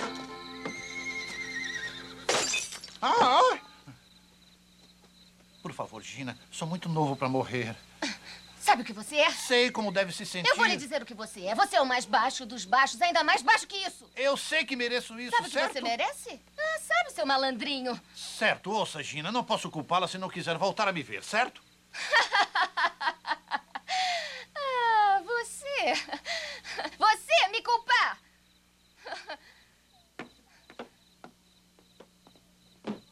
Por favor, Gina, sou muito novo pra morrer. Sabe o que você é? Sei como deve se sentir. Eu vou lhe dizer o que você é. Você é o mais baixo dos baixos, ainda mais baixo que isso. Eu sei que mereço isso, Sabe o que certo? você merece? Ah, sabe, seu malandrinho. Certo, ouça, Gina, não posso culpá-la se não quiser voltar a me ver, certo? Ah, você... Você me culpar!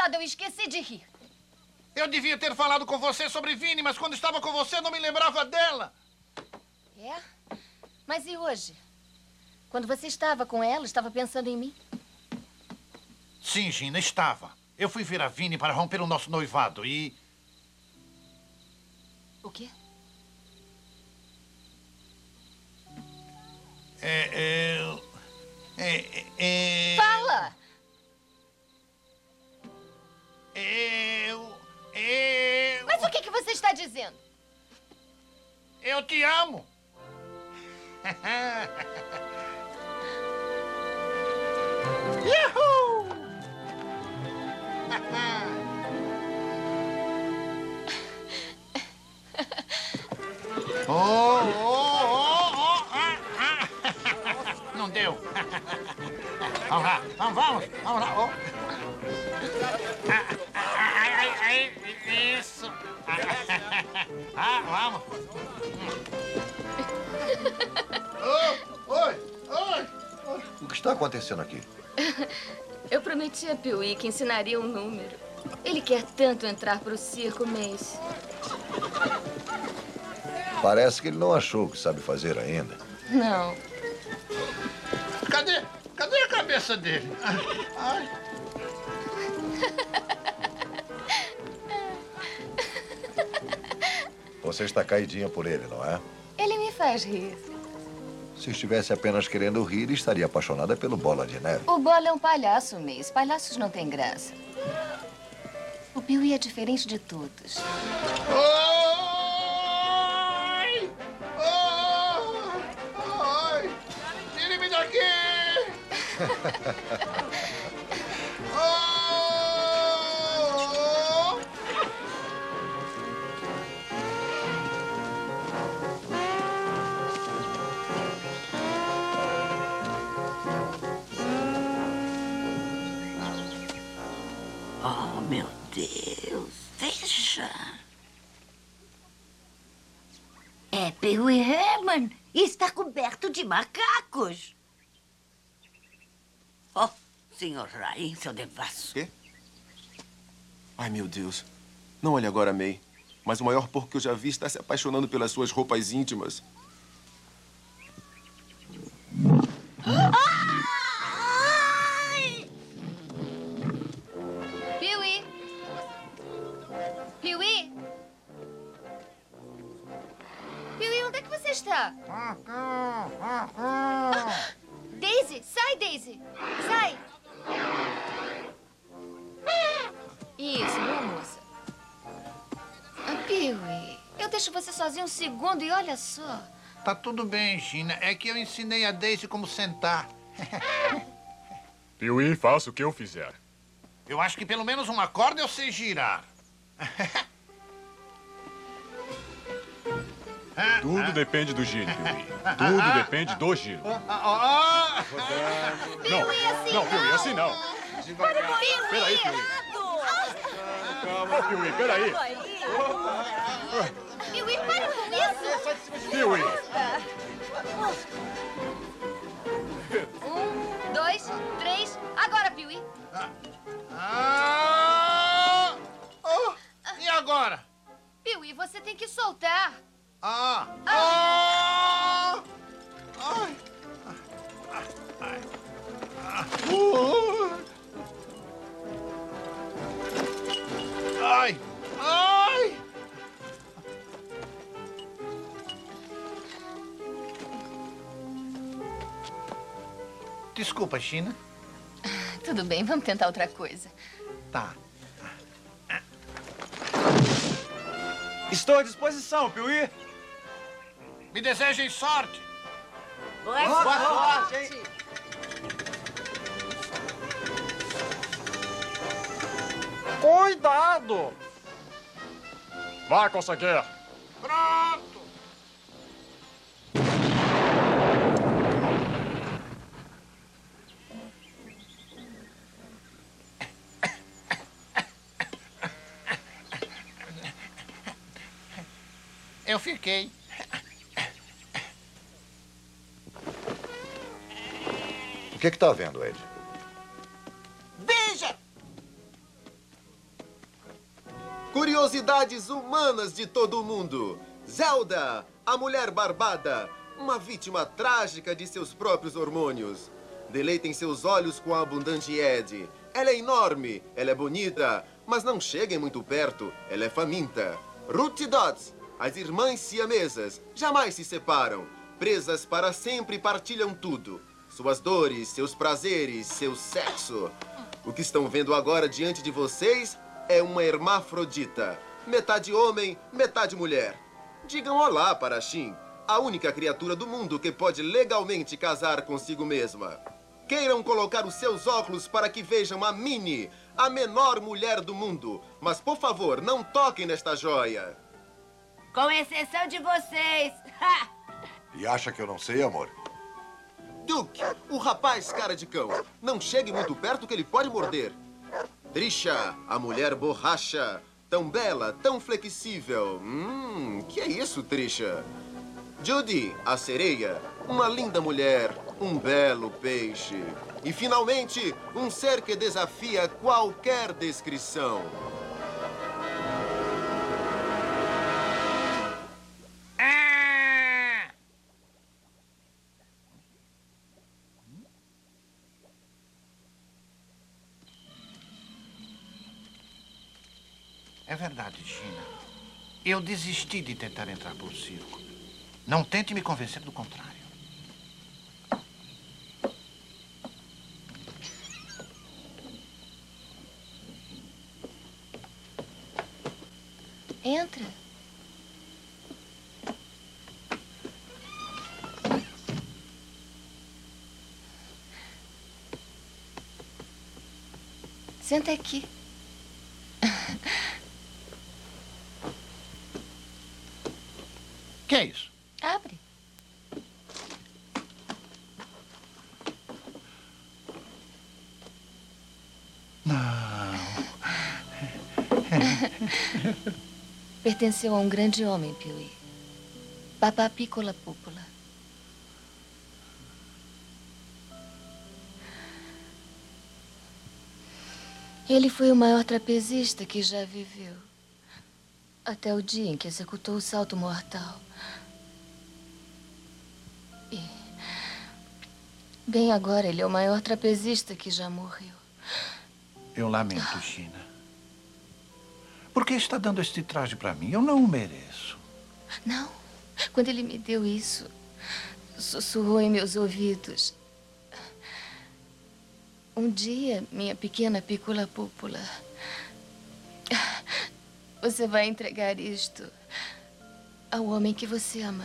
engraçado, eu esqueci de rir. Eu devia ter falado com você sobre Vini, mas quando estava com você não me lembrava dela. É? Mas e hoje? Quando você estava com ela, estava pensando em mim? Sim, Gina, estava. Eu fui ver a Vini para romper o nosso noivado e... O quê? Fala! Mas o que você está dizendo? Eu te amo. Yahoo! Não deu. Vamos lá, vamos lá. Oh. Isso. Vamos. Oi. O que está acontecendo aqui? Eu prometi a Piuí que ensinaria um número. Ele quer tanto entrar para o circo, Mace. Parece que ele não achou o que sabe fazer ainda. Não. Cadê a cabeça dele? Ai. Você está caidinha por ele, não é? Ele me faz rir. Se estivesse apenas querendo rir, estaria apaixonada pelo Bola de Neve. O Bola é um palhaço, Mace. Palhaços não têm graça. O Piuí é diferente de todos. Ai! Tire-me daqui! Oh, meu Deus, veja. É Pee-wee Herman. Está coberto de macacos. Oh, senhor Ryan, seu devasso. Quê? Ai, meu Deus. Não olhe agora, May. Mas o maior porco que eu já vi está se apaixonando pelas suas roupas íntimas. Piuí! Piuí! Piuí, onde é que você está? Daisy, sai, Daisy! Sai! Isso, boa moça. Piuí, eu deixo você sozinho um segundo e olha só. Tá tudo bem, Gina. É que eu ensinei a Daisy como sentar. Piuí, faça o que eu fizer. Eu acho que pelo menos uma corda eu sei girar. Tudo depende do giro, Piuí. Tudo depende do giro. Não, Piuí, assim não. Peraí, Piuí. Calma, Piuí, peraí. Piuí, para com isso! Piuí. 1, 2, 3, agora, Piuí! E agora? Piuí, você tem que soltar. Ai! Ai! Desculpa, China. Tudo bem, vamos tentar outra coisa. Tá. Estou à disposição, Piuí. Me desejem sorte. Boa sorte. Cuidado! Vai conseguir. Pronto. Eu fiquei. O que está vendo, Ed? Veja! Curiosidades humanas de todo o mundo. Zelda, a mulher barbada, uma vítima trágica de seus próprios hormônios. Deleitem seus olhos com a abundante Ed. Ela é enorme, ela é bonita, mas não cheguem muito perto, ela é faminta. Ruth e Dots, as irmãs siamesas, jamais se separam. Presas para sempre, partilham tudo. Suas dores, seus prazeres, seu sexo. O que estão vendo agora diante de vocês é uma hermafrodita. Metade homem, metade mulher. Digam olá para a Shin, a única criatura do mundo que pode legalmente casar consigo mesma. Queiram colocar os seus óculos para que vejam a Minnie, a menor mulher do mundo. Mas, por favor, não toquem nesta joia. Com exceção de vocês. E acha que eu não sei, amor? Duke, o rapaz cara de cão. Não chegue muito perto que ele pode morder. Trisha, a mulher borracha. Tão bela, tão flexível. Que é isso, Trisha? Judy, a sereia. Uma linda mulher, um belo peixe. E, finalmente, um ser que desafia qualquer descrição. É verdade, Gina. Eu desisti de tentar entrar pro circo. Não tente me convencer do contrário. Entra. Senta aqui. Que é isso? Abre. Pertenceu a um grande homem, Pee-wee. Papá Piccola Púpula. Ele foi o maior trapezista que já viveu. Até o dia em que executou o salto mortal. E... bem agora, ele é o maior trapezista que já morreu. Eu lamento, Gina. Por que está dando este traje para mim? Eu não o mereço. Não. Quando ele me deu isso, sussurrou em meus ouvidos. Um dia, minha pequena Piccola Púpula, você vai entregar isto ao homem que você ama.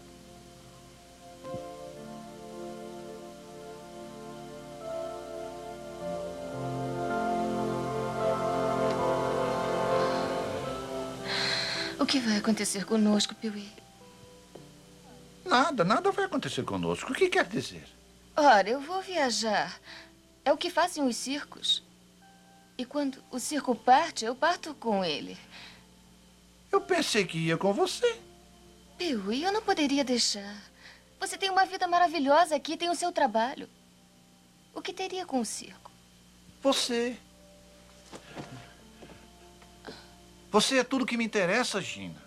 O que vai acontecer conosco, Pee-wee? Nada vai acontecer conosco. O que quer dizer? Ora, eu vou viajar. É o que fazem os circos. E quando o circo parte, eu parto com ele. Eu pensei que ia com você. Pee-wee, eu não poderia deixar. Você tem uma vida maravilhosa aqui, tem o seu trabalho. O que teria com o circo? Você. Você é tudo que me interessa, Gina.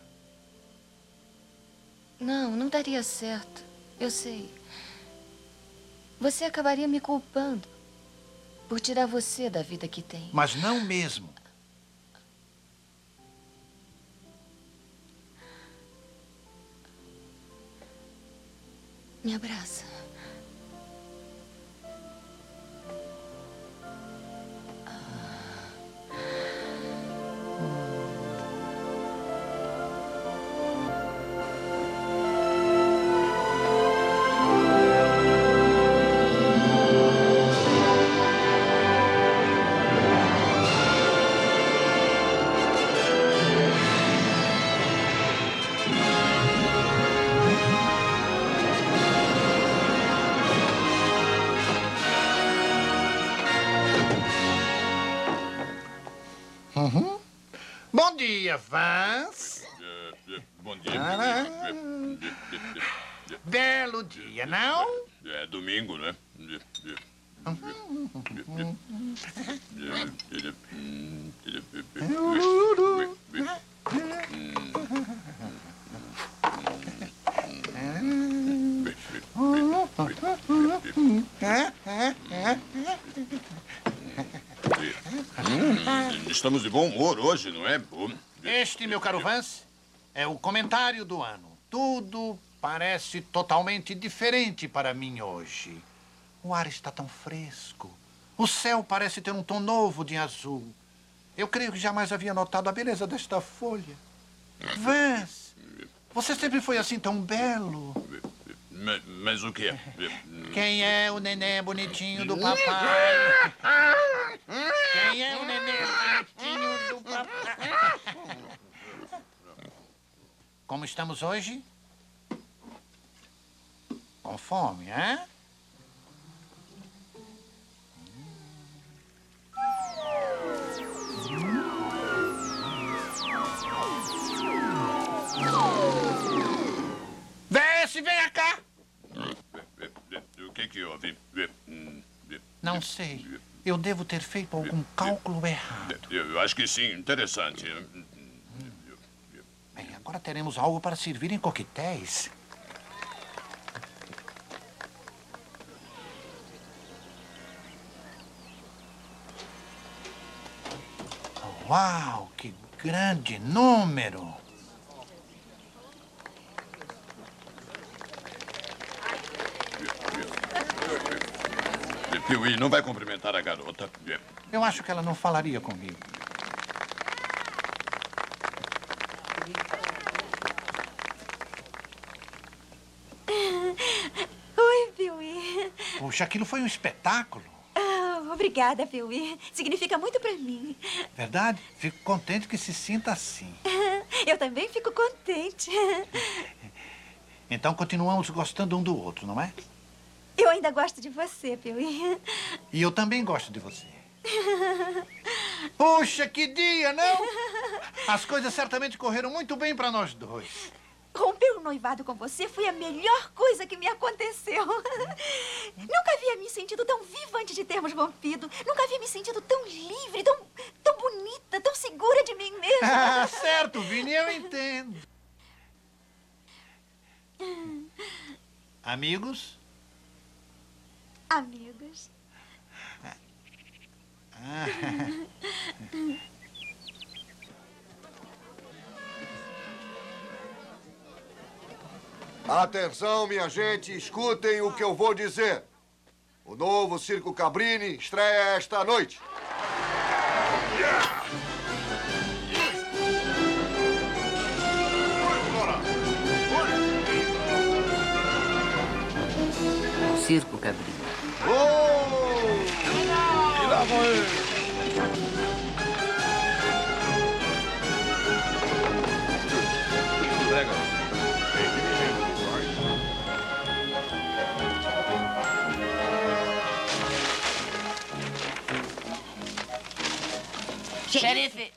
Não daria certo. Eu sei. Você acabaria me culpando por tirar você da vida que tem. Mas não mesmo. Me abraça. Bom dia, fãs. Bom dia. Belo dia, não? É domingo, né? Estamos de bom humor hoje, não é? Este, meu caro Vance, é o comentário do ano. Tudo parece totalmente diferente para mim hoje. O ar está tão fresco. O céu parece ter um tom novo de azul. Eu creio que jamais havia notado a beleza desta folha. Vance, você sempre foi assim tão belo. Mas o quê? Quem é o neném bonitinho do papai? Quem é o neném bonitinho do papai? Como estamos hoje? Com fome, hein? Desce, venha cá! O que houve? Não sei. Eu devo ter feito algum cálculo errado. Eu acho que sim, interessante. Bem, agora teremos algo para servir em coquetéis. Uau, que grande número! Pee-wee não vai cumprimentar a garota. Eu acho que ela não falaria comigo. Oi, Pee-wee. Puxa, aquilo foi um espetáculo. Obrigada, Pee-wee. Significa muito pra mim. Verdade? Fico contente que se sinta assim. Eu também fico contente. Então continuamos gostando um do outro, não é? Eu ainda gosto de você, Pee-wee. E eu também gosto de você. Puxa, que dia, não? As coisas certamente correram muito bem para nós dois. Romper o noivado com você foi a melhor coisa que me aconteceu. Nunca havia me sentido tão viva antes de termos rompido. Nunca havia me sentido tão livre, tão bonita, tão segura de mim mesma. Certo, Vini, eu entendo. Amigos? Amigos. Atenção, minha gente, escutem o que eu vou dizer. O novo Circo Cabrini estreia esta noite. Circo Cabrini. E lá vão eles. Xerife!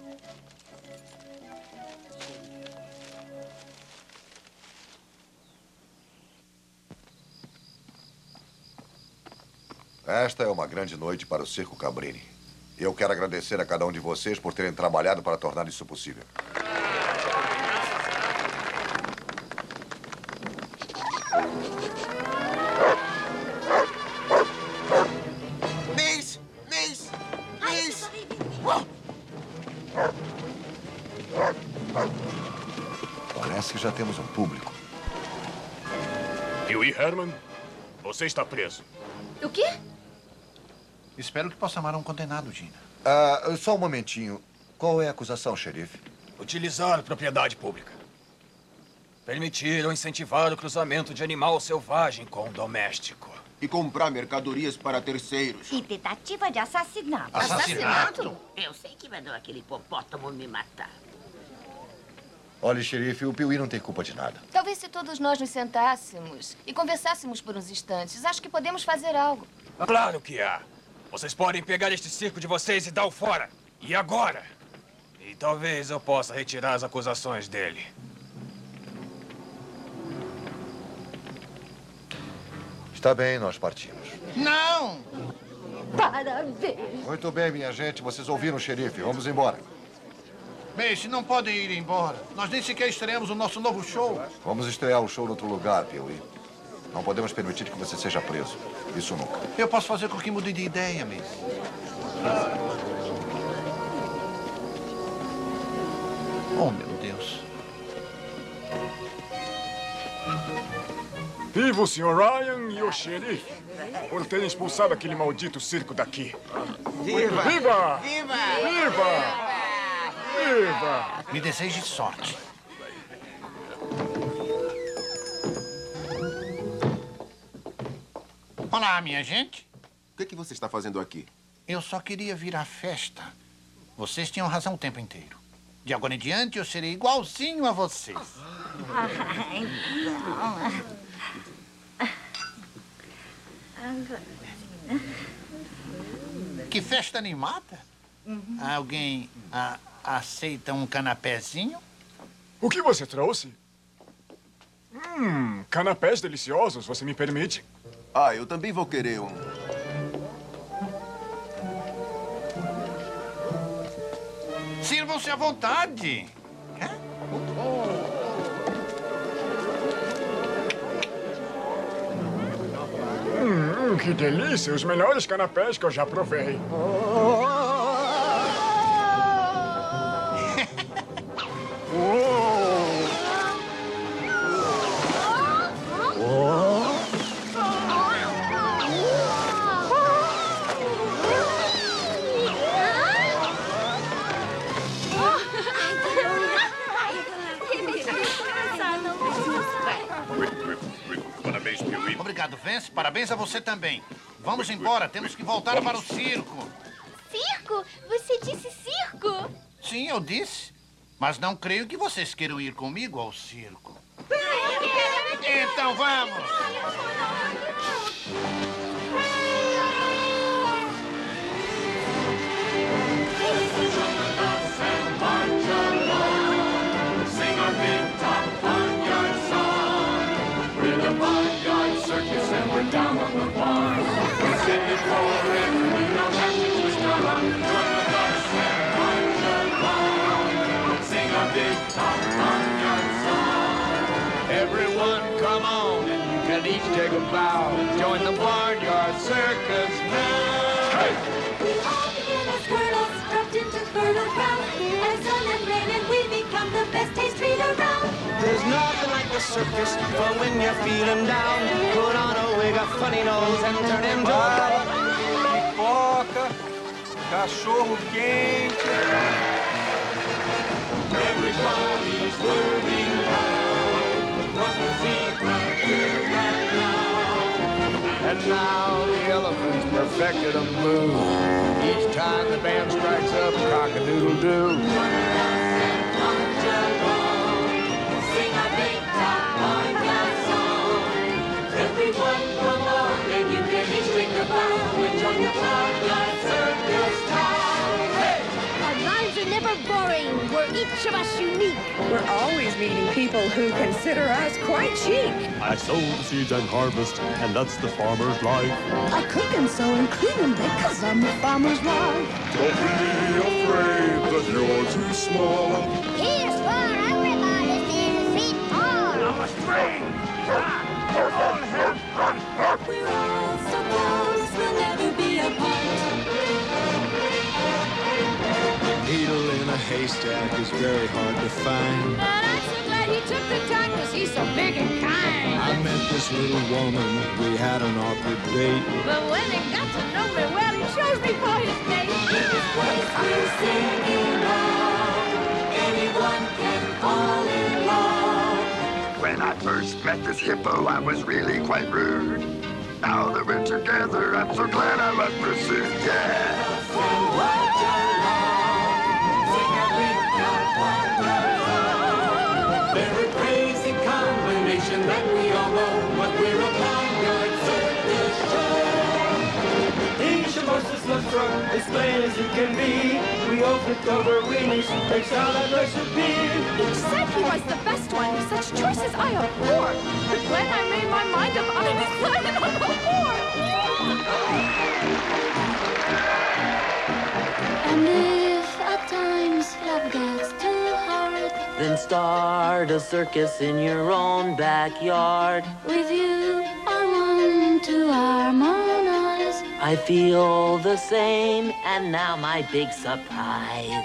Esta é uma grande noite para o Circo Cabrini. Eu quero agradecer a cada um de vocês por terem trabalhado para tornar isso possível. Parece que já temos um público. Pee-wee Herman, você está preso. O quê? Espero que possa amar um condenado, Gina. Só um momentinho. Qual é a acusação, xerife? Utilizar propriedade pública. Permitir ou incentivar o cruzamento de animal selvagem com doméstico. E comprar mercadorias para terceiros. E tentativa de assassinato. Assassinato? Eu sei que mandou aquele hipopótamo me matar. Olha, xerife, o Pee-wee não tem culpa de nada. Talvez se todos nós nos sentássemos e conversássemos por uns instantes, acho que podemos fazer algo. Claro que há. Vocês podem pegar este circo de vocês e dar o fora. E agora? E talvez eu possa retirar as acusações dele. Está bem, nós partimos. Não! Parabéns. Muito bem, minha gente. Vocês ouviram o xerife. Vamos embora. Mace, não podem ir embora. Nós nem sequer estreamos o nosso novo show. Vamos estrear o show em outro lugar, Pee-wee. Não podemos permitir que você seja preso. Isso nunca. Eu posso fazer com que mude de ideia, Mace. Oh, meu Deus. Viva o Sr. Ryan e o xerife por terem expulsado aquele maldito circo daqui. Viva! Viva! Viva! Viva! Viva! Me deseje sorte. Olá, minha gente. O que você está fazendo aqui? Eu só queria vir à festa. Vocês tinham razão o tempo inteiro. De agora em diante, eu serei igualzinho a vocês. Que festa animada. Alguém aceita um canapézinho? O que você trouxe? Canapés deliciosos, você me permite? Ah, eu também vou querer um. Sirvam-se à vontade. Que delícia! Os melhores canapés que eu já provei. Parabéns, Pee-wee. Obrigado, Vance. Parabéns a você também. Vamos embora. Temos que voltar para o circo. Circo? Você disse circo? Sim, eu disse. Mas não creio que vocês queiram ir comigo ao circo. Então vamos! Down on the barn. We're singing for it. We don't have to twist our arm. Join the bus and march along. Sing a big top barnyard song. Everyone come on and you can each take a bow. Join the barnyard circus now. Hey! We all begin as turtles, dropped into fertile ground. As sun and rain and we become the best taste treat around. There's nothing like the circus for when you're feeling down. Put on a wig, a funny nose, and turn into a pipoca, cachorro quente. Everybody's learning what the zebra is right now. And now the elephant's perfected a move. Each time the band strikes up cock-a-doodle-doo. Everyone come on and you can each drink the bow and join the barnyard circus town. Hey! Our lives are never boring. We're each of us unique. We're always meeting people who consider us quite chic. I sow the seeds and harvest, and that's the farmer's life. I cook and sew and clean and bake, 'cause I'm the farmer's wife. Don't be afraid that you're too small. Here's for everybody's dear sweet home. I'm a string. We're all so close, we'll never be apart. A needle in a haystack is very hard to find. But I'm so glad he took the time, 'cause he's so big and kind. I met this little woman, we had an awkward date. But when he got to know me well, he chose me for his mate. We're singing loud, anyone can fall in love. When I first met this hippo, I was really quite rude. Now that we're together, I'm so glad I was pursued, yeah. Very crazy combination that we all know, but we're a barnyard circus show. Each of us is left from as plain as it can be. We all flipped over weenies, takes out that recipe. Each said he was the best one. Such choices I abhor. But when I made my mind up, I decided on the board. And if at times love gets too start a circus in your own backyard. With you, I want to harmonize. I feel the same, and now my big surprise.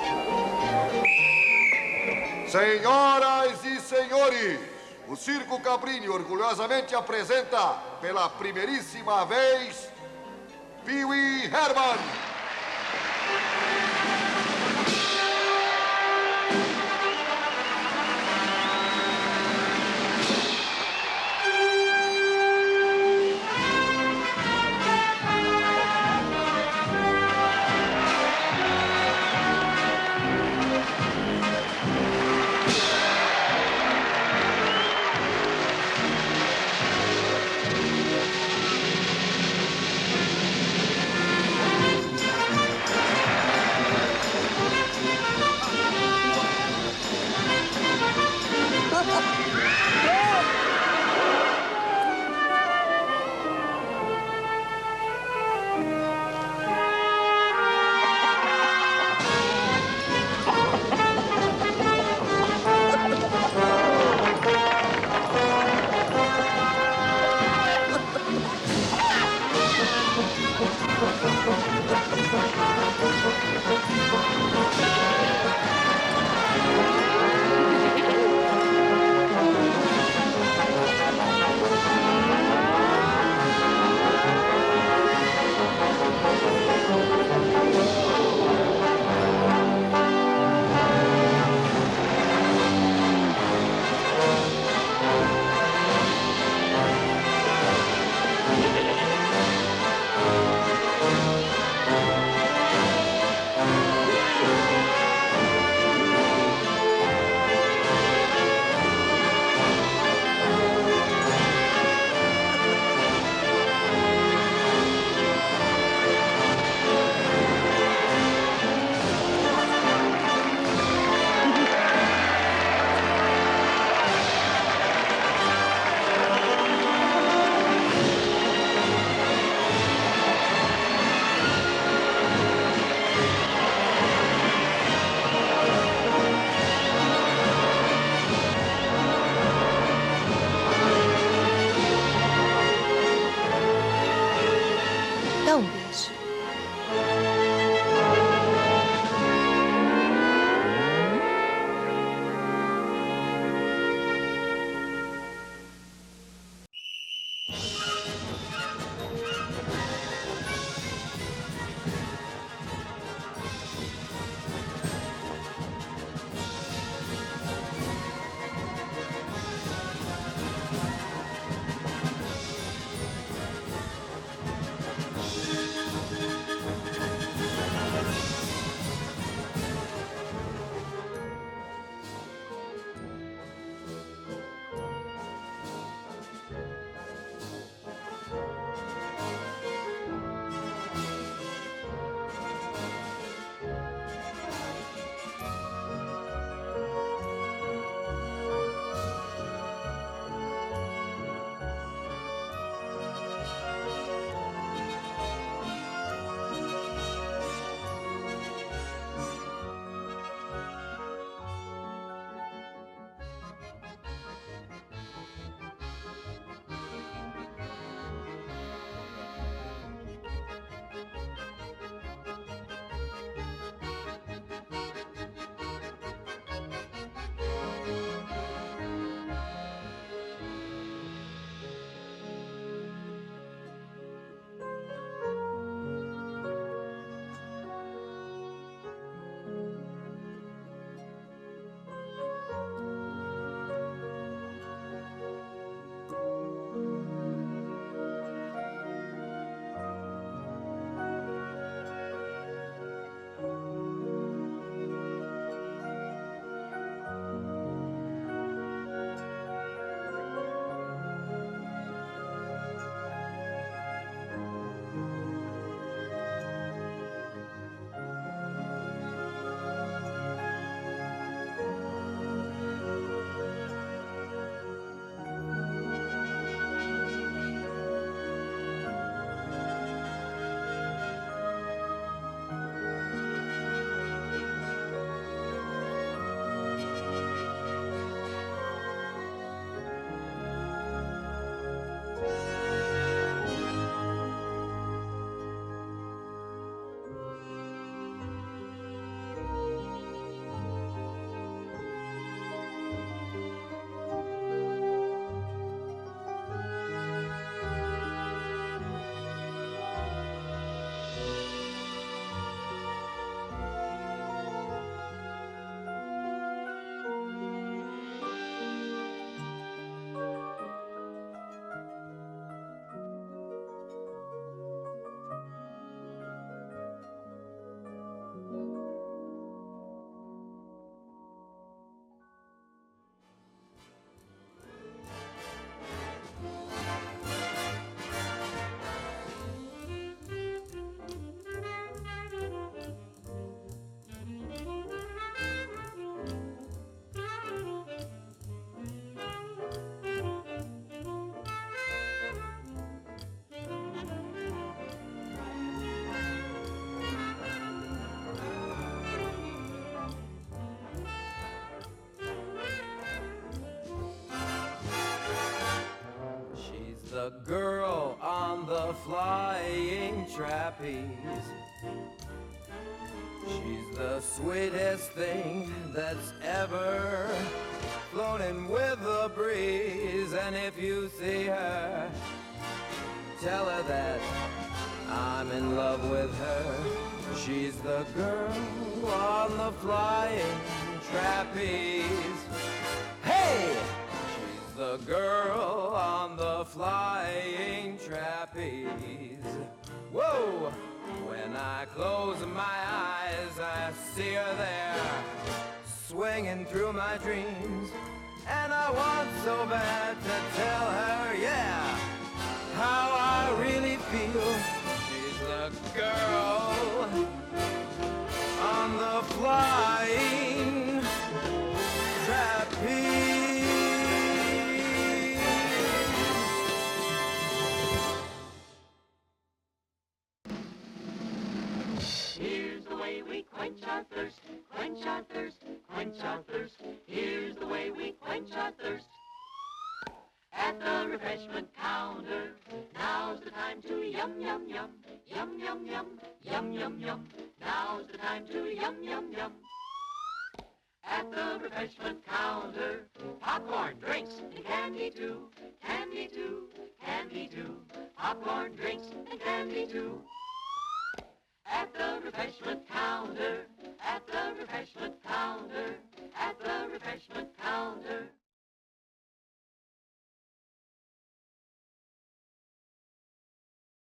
Senhoras e senhores, o Circo Cabrini orgulhosamente apresenta, pela primeiríssima vez, Pee-wee Herman. the girl on the flying trapeze. She's the sweetest thing that's ever flown in with the breeze. And if you see her, tell her that I'm in love with her. She's the girl on the flying trapeze. Hey! She's the girl on the flying trapeze. Whoa! When I close my eyes, I see her there, swinging through my dreams. And I want so bad to tell her, yeah, how I really feel. She's the girl on the flying trapeze. Here's the way we quench our thirst, quench our thirst, quench our thirst. Here's the way we quench our thirst. At the refreshment counter, now's the time to yum, yum, yum, yum, yum, yum, yum, yum, yum. Now's the time to yum, yum, yum. At the refreshment counter, popcorn, drinks, and candy too, candy too, candy too. Popcorn, drinks, and candy too. At the refreshment counter, at the refreshment counter, at the refreshment counter.